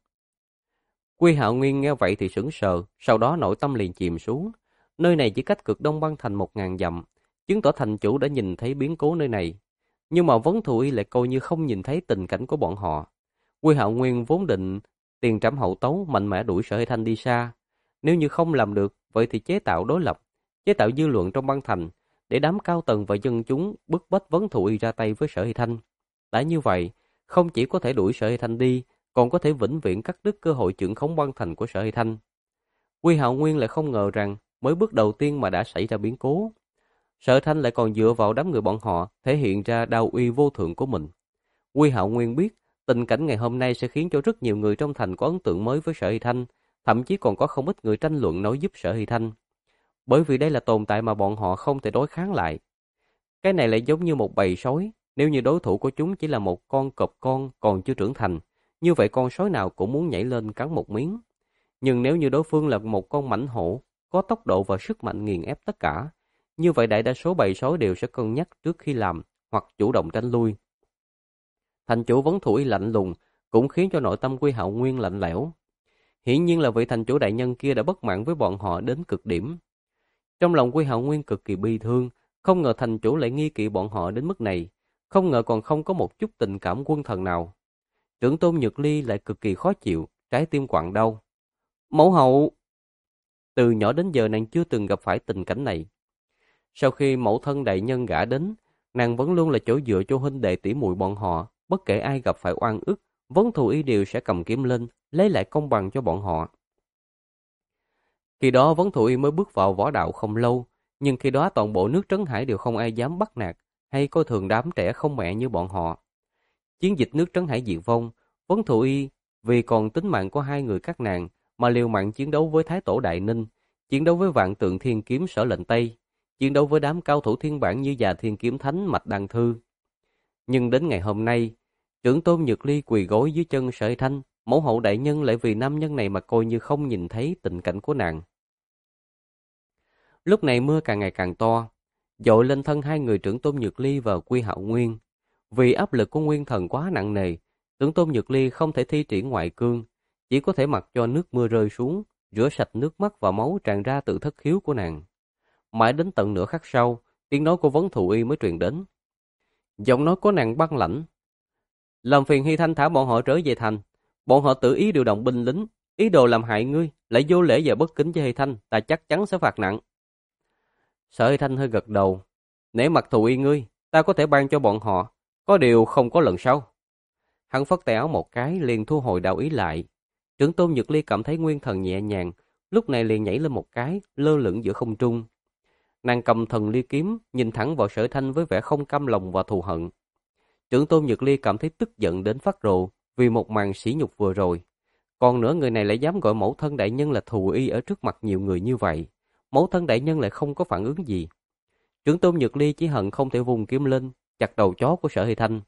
Quy Hạo Nguyên nghe vậy thì sững sờ, sau đó nội tâm liền chìm xuống. Nơi này chỉ cách Cực Đông Băng Thành 1000 dặm, chứng tỏ thành chủ đã nhìn thấy biến cố nơi này. Nhưng mà Vấn Thù Y lại coi như không nhìn thấy tình cảnh của bọn họ. Quy Hạo Nguyên vốn định tiền trảm hậu tấu, mạnh mẽ đuổi Sở Thanh đi xa. Nếu như không làm được, vậy thì chế tạo đối lập, chế tạo dư luận trong băng thành, để đám cao tầng và dân chúng bức bách Vấn Thù Y ra tay với Sở Thanh. Đã như vậy, không chỉ có thể đuổi Sở Thanh đi, còn có thể vĩnh viễn cắt đứt cơ hội trưởng khống băng thành của Sở Thanh. Quy Hạo Nguyên lại không ngờ rằng, mới bước đầu tiên mà đã xảy ra biến cố. Sở Thanh lại còn dựa vào đám người bọn họ thể hiện ra đao uy vô thượng của mình. Quy Hạo Nguyên biết, tình cảnh ngày hôm nay sẽ khiến cho rất nhiều người trong thành có ấn tượng mới với Sở Hy Thanh, thậm chí còn có không ít người tranh luận nói giúp Sở Hy Thanh. Bởi vì đây là tồn tại mà bọn họ không thể đối kháng lại. Cái này lại giống như một bầy sói, nếu như đối thủ của chúng chỉ là một con cọp con còn chưa trưởng thành, như vậy con sói nào cũng muốn nhảy lên cắn một miếng. Nhưng nếu như đối phương là một con mãnh hổ, có tốc độ và sức mạnh nghiền ép tất cả, như vậy đại đa số bầy sói đều sẽ cân nhắc trước khi làm, hoặc chủ động tránh lui. Thành chủ Vấn Thù Y lạnh lùng, cũng khiến cho nội tâm Quy Hạo Nguyên lạnh lẽo. Hiển nhiên là vị thành chủ đại nhân kia đã bất mãn với bọn họ đến cực điểm. Trong lòng Quy Hạo Nguyên cực kỳ bi thương, không ngờ thành chủ lại nghi kỵ bọn họ đến mức này, không ngờ còn không có một chút tình cảm quân thần nào. Trưởng tôn Nhược Ly lại cực kỳ khó chịu, trái tim quặn đau. Mẫu hậu! Từ nhỏ đến giờ nàng chưa từng gặp phải tình cảnh này. Sau khi mẫu thân đại nhân gả đến, nàng vẫn luôn là chỗ dựa cho huynh đệ tỷ muội bọn họ, bất kể ai gặp phải oan ức, Vấn Thù Y đều sẽ cầm kiếm lên, lấy lại công bằng cho bọn họ. Khi đó Vấn Thù Y mới bước vào võ đạo không lâu, nhưng khi đó toàn bộ nước Trấn Hải đều không ai dám bắt nạt hay coi thường đám trẻ không mẹ như bọn họ. Chiến dịch nước Trấn Hải diệt vong, Vấn Thù Y vì còn tính mạng của hai người các nàng mà liều mạng chiến đấu với Thái Tổ Đại Ninh, chiến đấu với Vạn Tượng Thiên Kiếm Sở Lệnh Tây, chiến đấu với đám cao thủ thiên bản như Già Thiên Kiếm Thánh Mạch Đan Thư. Nhưng đến ngày hôm nay, trưởng tôn Nhược Ly quỳ gối dưới chân Sở Thanh, mẫu hậu đại nhân lại vì nam nhân này mà coi như không nhìn thấy tình cảnh của nàng. Lúc này mưa càng ngày càng to, dội lên thân hai người trưởng tôn Nhược Ly và Quy Hạo Nguyên. Vì áp lực của nguyên thần quá nặng nề, trưởng tôn Nhược Ly không thể thi triển ngoại cương, chỉ có thể mặc cho nước mưa rơi xuống, rửa sạch nước mắt và máu tràn ra từ thất khiếu của nàng. Mãi đến tận nửa khắc sau, tiếng nói của Vấn Thù Y mới truyền đến. Giọng nói của nàng băng lãnh. Làm phiền Hy Thanh thả bọn họ trở về thành. Bọn họ tự ý điều động binh lính, ý đồ làm hại ngươi, lại vô lễ và bất kính với Hy Thanh, ta chắc chắn sẽ phạt nặng. Sở Hy Thanh hơi gật đầu. Nể mặt thù y ngươi, ta có thể ban cho bọn họ, có điều không có lần sau. Hắn phất tay áo một cái, liền thu hồi đạo ý lại. Trưởng tôn Nhược Ly cảm thấy nguyên thần nhẹ nhàng, lúc này liền nhảy lên một cái, lơ lửng giữa không trung. Nàng cầm thần ly kiếm, nhìn thẳng vào Sở Thanh với vẻ không cam lòng và thù hận. Trưởng tôn Nhược Ly cảm thấy tức giận đến phát rồ vì một màn sỉ nhục vừa rồi. Còn nữa người này lại dám gọi mẫu thân đại nhân là thù y ở trước mặt nhiều người như vậy. Mẫu thân đại nhân lại không có phản ứng gì. Trưởng tôn Nhược Ly chỉ hận không thể vùng kiếm lên, chặt đầu chó của Sở Hy Thanh.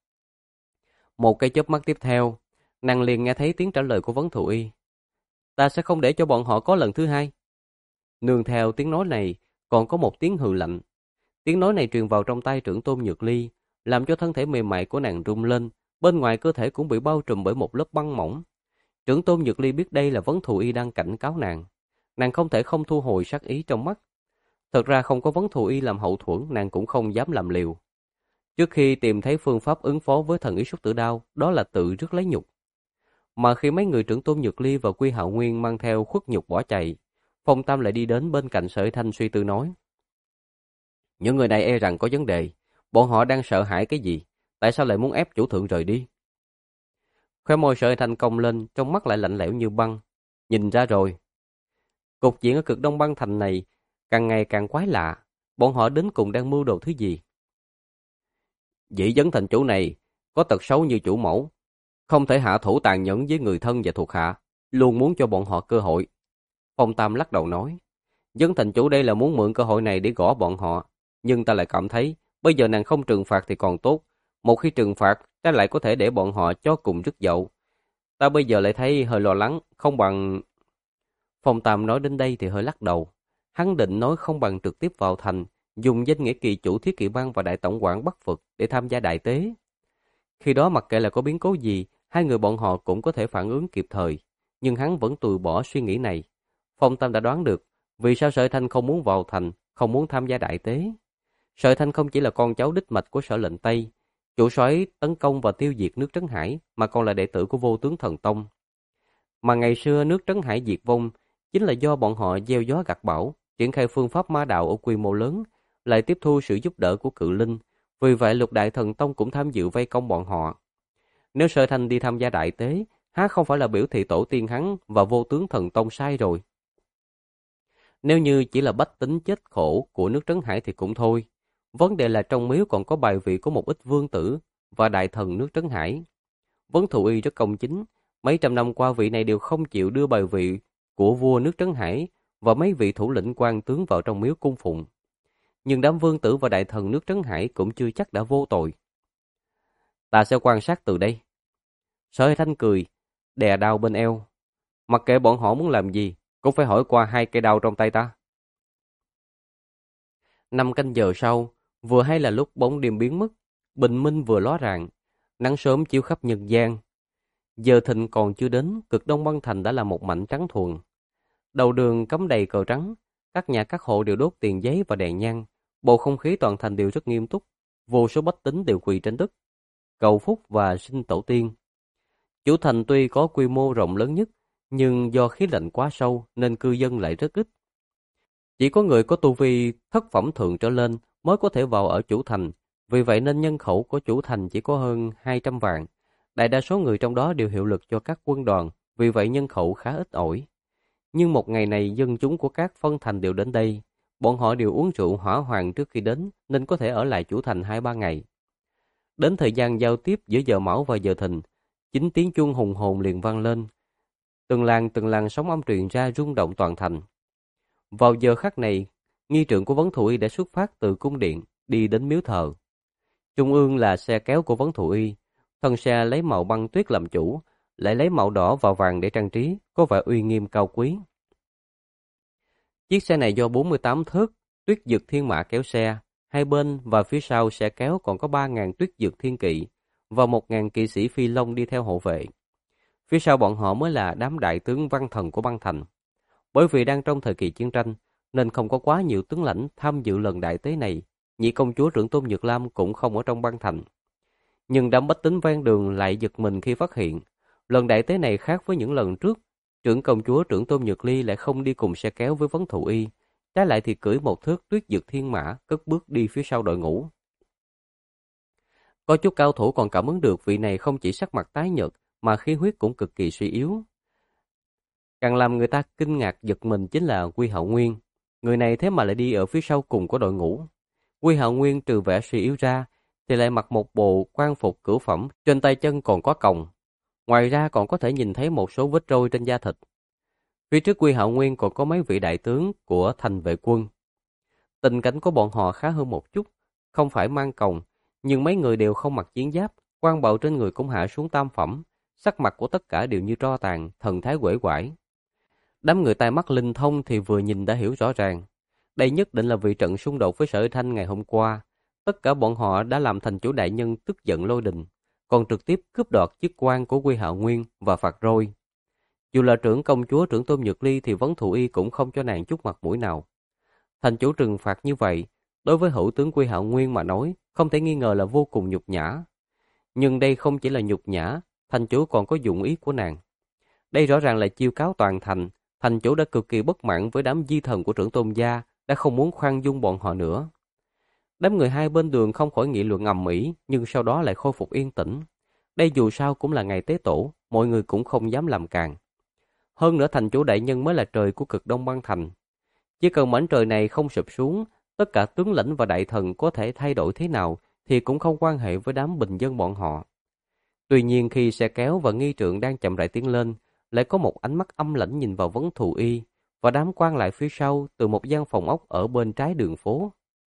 Một cái chớp mắt tiếp theo, nàng liền nghe thấy tiếng trả lời của vấn thù y. Ta sẽ không để cho bọn họ có lần thứ hai. Nương theo tiếng nói này, còn có một tiếng hừ lạnh. Tiếng nói này truyền vào trong tai trưởng tôn Nhược Ly, làm cho thân thể mềm mại của nàng rung lên, bên ngoài cơ thể cũng bị bao trùm bởi một lớp băng mỏng. Trưởng tôn Nhược Ly biết đây là vấn thù y đang cảnh cáo nàng. Nàng không thể không thu hồi sát ý trong mắt. Thật ra không có vấn thù y làm hậu thuẫn, nàng cũng không dám làm liều. Trước khi tìm thấy phương pháp ứng phó với thần ý súc tử đao, đó là tự rước lấy nhục. Mà khi mấy người trưởng tôn Nhược Ly và Quy Hạo Nguyên mang theo khuất nhục bỏ chạy, Phong Tam lại đi đến bên cạnh Sở Hy Thanh suy tư nói. Những người này e rằng có vấn đề, bọn họ đang sợ hãi cái gì, tại sao lại muốn ép chủ thượng rời đi? Khóe môi Sở Hy Thanh cong lên, trong mắt lại lạnh lẽo như băng. Nhìn ra rồi. Cục diện ở cực đông băng thành này càng ngày càng quái lạ, bọn họ đến cùng đang mưu đồ thứ gì? Vị Vấn thành chủ này có tật xấu như chủ mẫu, không thể hạ thủ tàn nhẫn với người thân và thuộc hạ, luôn muốn cho bọn họ cơ hội. Phong Tam lắc đầu nói, Vấn thành chủ đây là muốn mượn cơ hội này để gõ bọn họ, nhưng ta lại cảm thấy bây giờ nàng không trừng phạt thì còn tốt, một khi trừng phạt ta lại có thể để bọn họ cho cùng rứt dậu. Ta bây giờ lại thấy hơi lo lắng, không bằng... Phong Tam nói đến đây thì hơi lắc đầu, hắn định nói không bằng trực tiếp vào thành, dùng danh nghĩa kỳ chủ Thiết Kỵ Bang và đại tổng quản Bắc Phật để tham gia đại tế. Khi đó mặc kệ là có biến cố gì, hai người bọn họ cũng có thể phản ứng kịp thời, nhưng hắn vẫn từ bỏ suy nghĩ này. Phong Tam đã đoán được vì sao Sở Thanh không muốn vào thành, không muốn tham gia đại tế. Sở Thanh không chỉ là con cháu đích mạch của Sở Lệnh Tây, chủ soái tấn công và tiêu diệt nước Trấn Hải, mà còn là đệ tử của Vô Tướng Thần Tông. Mà ngày xưa nước Trấn Hải diệt vong chính là do bọn họ gieo gió gặt bão, triển khai phương pháp ma đạo ở quy mô lớn, lại tiếp thu sự giúp đỡ của cự linh. Vì vậy Lục Đại Thần Tông cũng tham dự vây công bọn họ. Nếu Sở Thanh đi tham gia đại tế, há không phải là biểu thị tổ tiên hắn và Vô Tướng Thần Tông sai rồi. Nếu như chỉ là bách tính chết khổ của nước Trấn Hải thì cũng thôi. Vấn đề là trong miếu còn có bài vị của một ít vương tử và đại thần nước Trấn Hải. Vấn Thù Y rất công chính, mấy trăm năm qua vị này đều không chịu đưa bài vị của vua nước Trấn Hải và mấy vị thủ lĩnh quan tướng vào trong miếu cung phụng. Nhưng đám vương tử và đại thần nước Trấn Hải cũng chưa chắc đã vô tội. Ta sẽ quan sát từ đây. Sở Hy Thanh cười, đè đao bên eo. Mặc kệ bọn họ muốn làm gì, cũng phải hỏi qua hai cây đao trong tay ta. 5 canh giờ sau, vừa hay là lúc bóng đêm biến mất, bình minh vừa ló rạng, nắng sớm chiếu khắp nhân gian. Giờ thịnh còn chưa đến, cực đông băng thành đã là một mảnh trắng thuần. Đầu đường cắm đầy cờ trắng, các nhà các hộ đều đốt tiền giấy và đèn nhang, bầu không khí toàn thành đều rất nghiêm túc, vô số bách tính đều quỳ trên đất, cầu phúc và xin tổ tiên. Chủ thành tuy có quy mô rộng lớn nhất, nhưng do khí lạnh quá sâu nên cư dân lại rất ít. Chỉ có người có tu vi thất phẩm thượng trở lên mới có thể vào ở chủ thành, vì vậy nên nhân khẩu của chủ thành chỉ có hơn 200 vạn. Đại đa số người trong đó đều hiệu lực cho các quân đoàn, vì vậy nhân khẩu khá ít ỏi. Nhưng một ngày này dân chúng của các phân thành đều đến đây. Bọn họ đều uống rượu hỏa hoàng trước khi đến nên có thể ở lại chủ thành 2-3 ngày. Đến thời gian giao tiếp giữa giờ mão và giờ thìn, 9 tiếng chuông hùng hồn liền vang lên. Từng làng sóng âm truyền ra rung động toàn thành. Vào giờ khắc này, nghi trượng của Vấn Thù Y đã xuất phát từ cung điện, đi đến miếu thờ. Trung ương là xe kéo của Vấn Thù Y, thân xe lấy màu băng tuyết làm chủ, lại lấy màu đỏ và vàng để trang trí, có vẻ uy nghiêm cao quý. Chiếc xe này do 48 thớt tuyết dực thiên mã kéo xe, hai bên và phía sau xe kéo còn có 3.000 tuyết dực thiên kỵ và 1.000 kỵ sĩ phi long đi theo hộ vệ. Phía sau bọn họ mới là đám đại tướng văn thần của băng thành. Bởi vì đang trong thời kỳ chiến tranh, nên không có quá nhiều tướng lãnh tham dự lần đại tế này, nhị công chúa trưởng Tôn Nhược Lam cũng không ở trong băng thành. Nhưng đám bách tính ven đường lại giật mình khi phát hiện, lần đại tế này khác với những lần trước, trưởng công chúa Trưởng Tôn Nhược Ly lại không đi cùng xe kéo với Vấn Thụ Y, trái lại thì cưỡi một thước tuyết dược thiên mã, cất bước đi phía sau đội ngũ. Có chút cao thủ còn cảm ứng được vị này không chỉ sắc mặt tái nhợt mà khí huyết cũng cực kỳ suy yếu. Càng làm người ta kinh ngạc giật mình chính là Quy Hạo Nguyên. Người này thế mà lại đi ở phía sau cùng của đội ngũ. Quy Hạo Nguyên trừ vẻ suy yếu ra thì lại mặc một bộ quan phục cửu phẩm, trên tay chân còn có còng. Ngoài ra còn có thể nhìn thấy một số vết roi trên da thịt. Phía trước Quy Hạo Nguyên còn có mấy vị đại tướng của Thành Vệ Quân. Tình cảnh của bọn họ khá hơn một chút, không phải mang còng, nhưng mấy người đều không mặc chiến giáp, quan bạo trên người cũng hạ xuống tam phẩm, sắc mặt của tất cả đều như tro tàn, thần thái uể oải. Đám người tai mắt linh thông thì vừa nhìn đã hiểu rõ ràng. Đây nhất định là vì trận xung đột với Sở Thanh ngày hôm qua. Tất cả bọn họ đã làm thành chủ đại nhân tức giận lôi đình, còn trực tiếp cướp đoạt chức quan của Quy Hạo Nguyên và phạt roi. Dù là trưởng công chúa Trưởng Tôn Nhược Ly thì Vấn Thụ Y cũng không cho nàng chút mặt mũi nào. Thành chủ trừng phạt như vậy, đối với hữu tướng Quy Hạo Nguyên mà nói, không thể nghi ngờ là vô cùng nhục nhã. Nhưng đây không chỉ là nhục nhã, thành chủ còn có dụng ý của nàng. Đây rõ ràng là chiêu cáo toàn thành, thành chủ đã cực kỳ bất mãn với đám di thần của Trưởng Tôn gia, đã không muốn khoan dung bọn họ nữa. Đám người hai bên đường không khỏi nghị luận ầm ĩ, nhưng sau đó lại khôi phục yên tĩnh. Đây dù sao cũng là ngày tế tổ, mọi người cũng không dám làm càn. Hơn nữa thành chủ đại nhân mới là trời của Cực Đông Băng Thành. Chỉ cần mảnh trời này không sụp xuống, tất cả tướng lĩnh và đại thần có thể thay đổi thế nào thì cũng không quan hệ với đám bình dân bọn họ. Tuy nhiên khi xe kéo và nghi trượng đang chậm rãi tiến lên, lại có một ánh mắt âm lãnh nhìn vào Vấn Thù Y và đám quan lại phía sau từ một gian phòng ốc ở bên trái đường phố.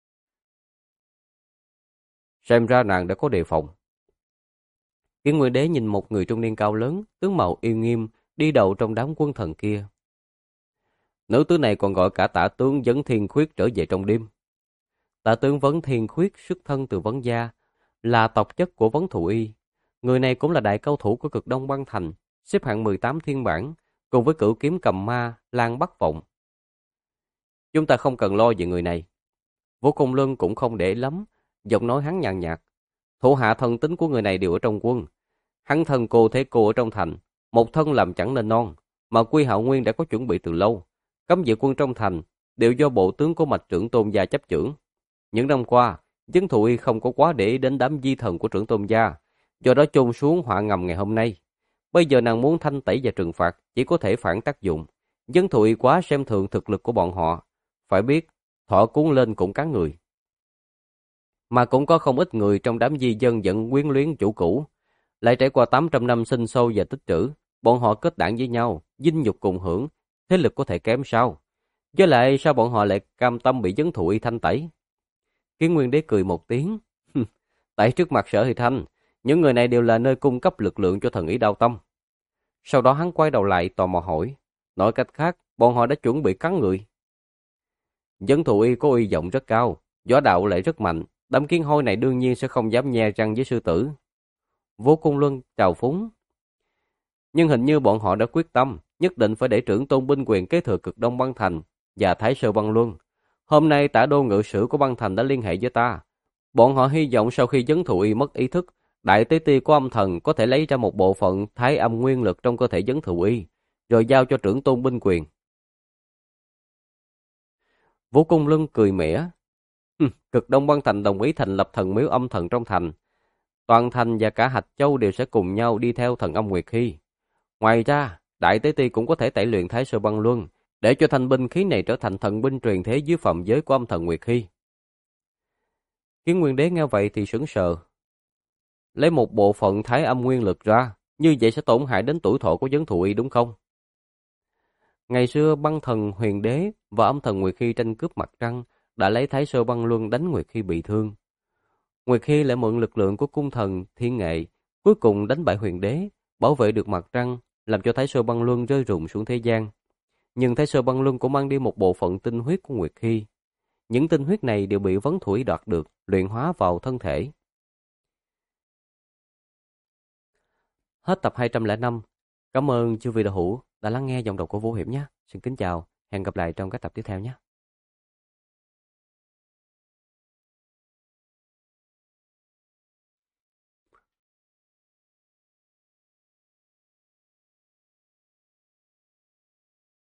Xem ra nàng đã có đề phòng. Kiến Nguyên Đế nhìn một người trung niên cao lớn, tướng mạo uy nghiêm, đi đầu trong đám quân thần kia. Nữ tướng này còn gọi cả tả tướng Vấn Thiên Khuyết trở về trong đêm. Tả tướng Vấn Thiên Khuyết xuất thân từ Vấn gia, là tộc chất của Vấn Thụ Y. Người này cũng là đại cao thủ của Cực Đông Băng Thành, xếp hạng 18 thiên bản, cùng với cửu kiếm cầm ma, Lan Bắc Vọng. Chúng ta không cần lo về người này. Vô Công Luân cũng không để lắm, giọng nói hắn nhàn nhạt. Thủ hạ thân tín của người này đều ở trong quân. Hắn thân cô thế cô ở trong thành, một thân làm chẳng nên non, mà Quy Hạo Nguyên đã có chuẩn bị từ lâu. Cấm vệ quân trong thành đều do bộ tướng của Mạch Trưởng Tôn gia chấp chưởng. Những năm qua, Vấn Thụ Y không có quá để ý đến đám di thần của Trưởng Tôn gia, do đó chôn xuống họa ngầm ngày hôm nay. Bây giờ nàng muốn thanh tẩy và trừng phạt chỉ có thể phản tác dụng. Vấn Thụ Y quá xem thường thực lực của bọn họ. Phải biết, thọ cuốn lên cũng cắn người. Mà cũng có không ít người trong đám di dân giận quyến luyến chủ cũ. Lại trải qua 800 năm sinh sâu và tích trữ, bọn họ kết đảng với nhau, dinh nhục cùng hưởng, thế lực có thể kém sao? Với lại sao bọn họ lại cam tâm bị Vấn Thụ Y thanh tẩy? Kiến Nguyên Đế cười một tiếng. Tại trước mặt Sở Hy Thanh, những người này đều là nơi cung cấp lực lượng cho thần ý Đao Tâm. Sau đó hắn quay đầu lại tò mò hỏi, nói cách khác, bọn họ đã chuẩn bị cắn người. Vấn Thụ Y có uy vọng rất cao, võ đạo lại rất mạnh, đám kiến hôi này đương nhiên sẽ không dám nhe răng với sư tử. Vô Cung Luân chào phúng. Nhưng hình như bọn họ đã quyết tâm, nhất định phải để Trưởng Tôn binh quyền kế thừa Cực Đông Băng Thành và Thái Sơ Băng Luân. Hôm nay tả đô ngự sử của Băng Thành đã liên hệ với ta. Bọn họ hy vọng sau khi Vấn Thụ Y mất ý thức, đại tế ti của âm thần có thể lấy ra một bộ phận thái âm nguyên lực trong cơ thể Vấn Thụ Y, rồi giao cho Trưởng Tôn binh quyền. Vô Cung Luân cười mỉa. Cực Đông Băng Thành đồng ý thành lập thần miếu âm thần trong thành. Toàn thành và cả Hạch Châu đều sẽ cùng nhau đi theo thần âm Nguyệt Hy. Ngoài ra, đại tế ti cũng có thể tẩy luyện Thái Sơ Băng Luân, để cho thanh binh khí này trở thành thần binh truyền thế dưới phạm giới của âm thần Nguyệt Hy. Kiến Nguyên Đế nghe vậy thì sững sờ. Lấy một bộ phận thái âm nguyên lực ra, như vậy sẽ tổn hại đến tuổi thọ của Vấn Thụ Y đúng không? Ngày xưa băng thần Huyền Đế và âm thần Nguyệt Hy tranh cướp mặt trăng đã lấy Thái Sơ Băng Luân đánh Nguyệt Hy bị thương. Nguyệt Hy lại mượn lực lượng của cung thần Thiên Nghệ, cuối cùng đánh bại Huyền Đế, bảo vệ được mặt trăng, làm cho Thái Sơ Băng Luân rơi rụng xuống thế gian. Nhưng Thái Sơ Băng Luân cũng mang đi một bộ phận tinh huyết của Nguyệt Hy. Những tinh huyết này đều bị Vấn Thụ Y đoạt được, luyện hóa vào thân thể. Hết tập 205. Cảm ơn chư vị đạo hữu đã lắng nghe giọng đọc của Vũ Hiệp nhé. Xin kính chào, hẹn gặp lại trong các tập tiếp theo nhé.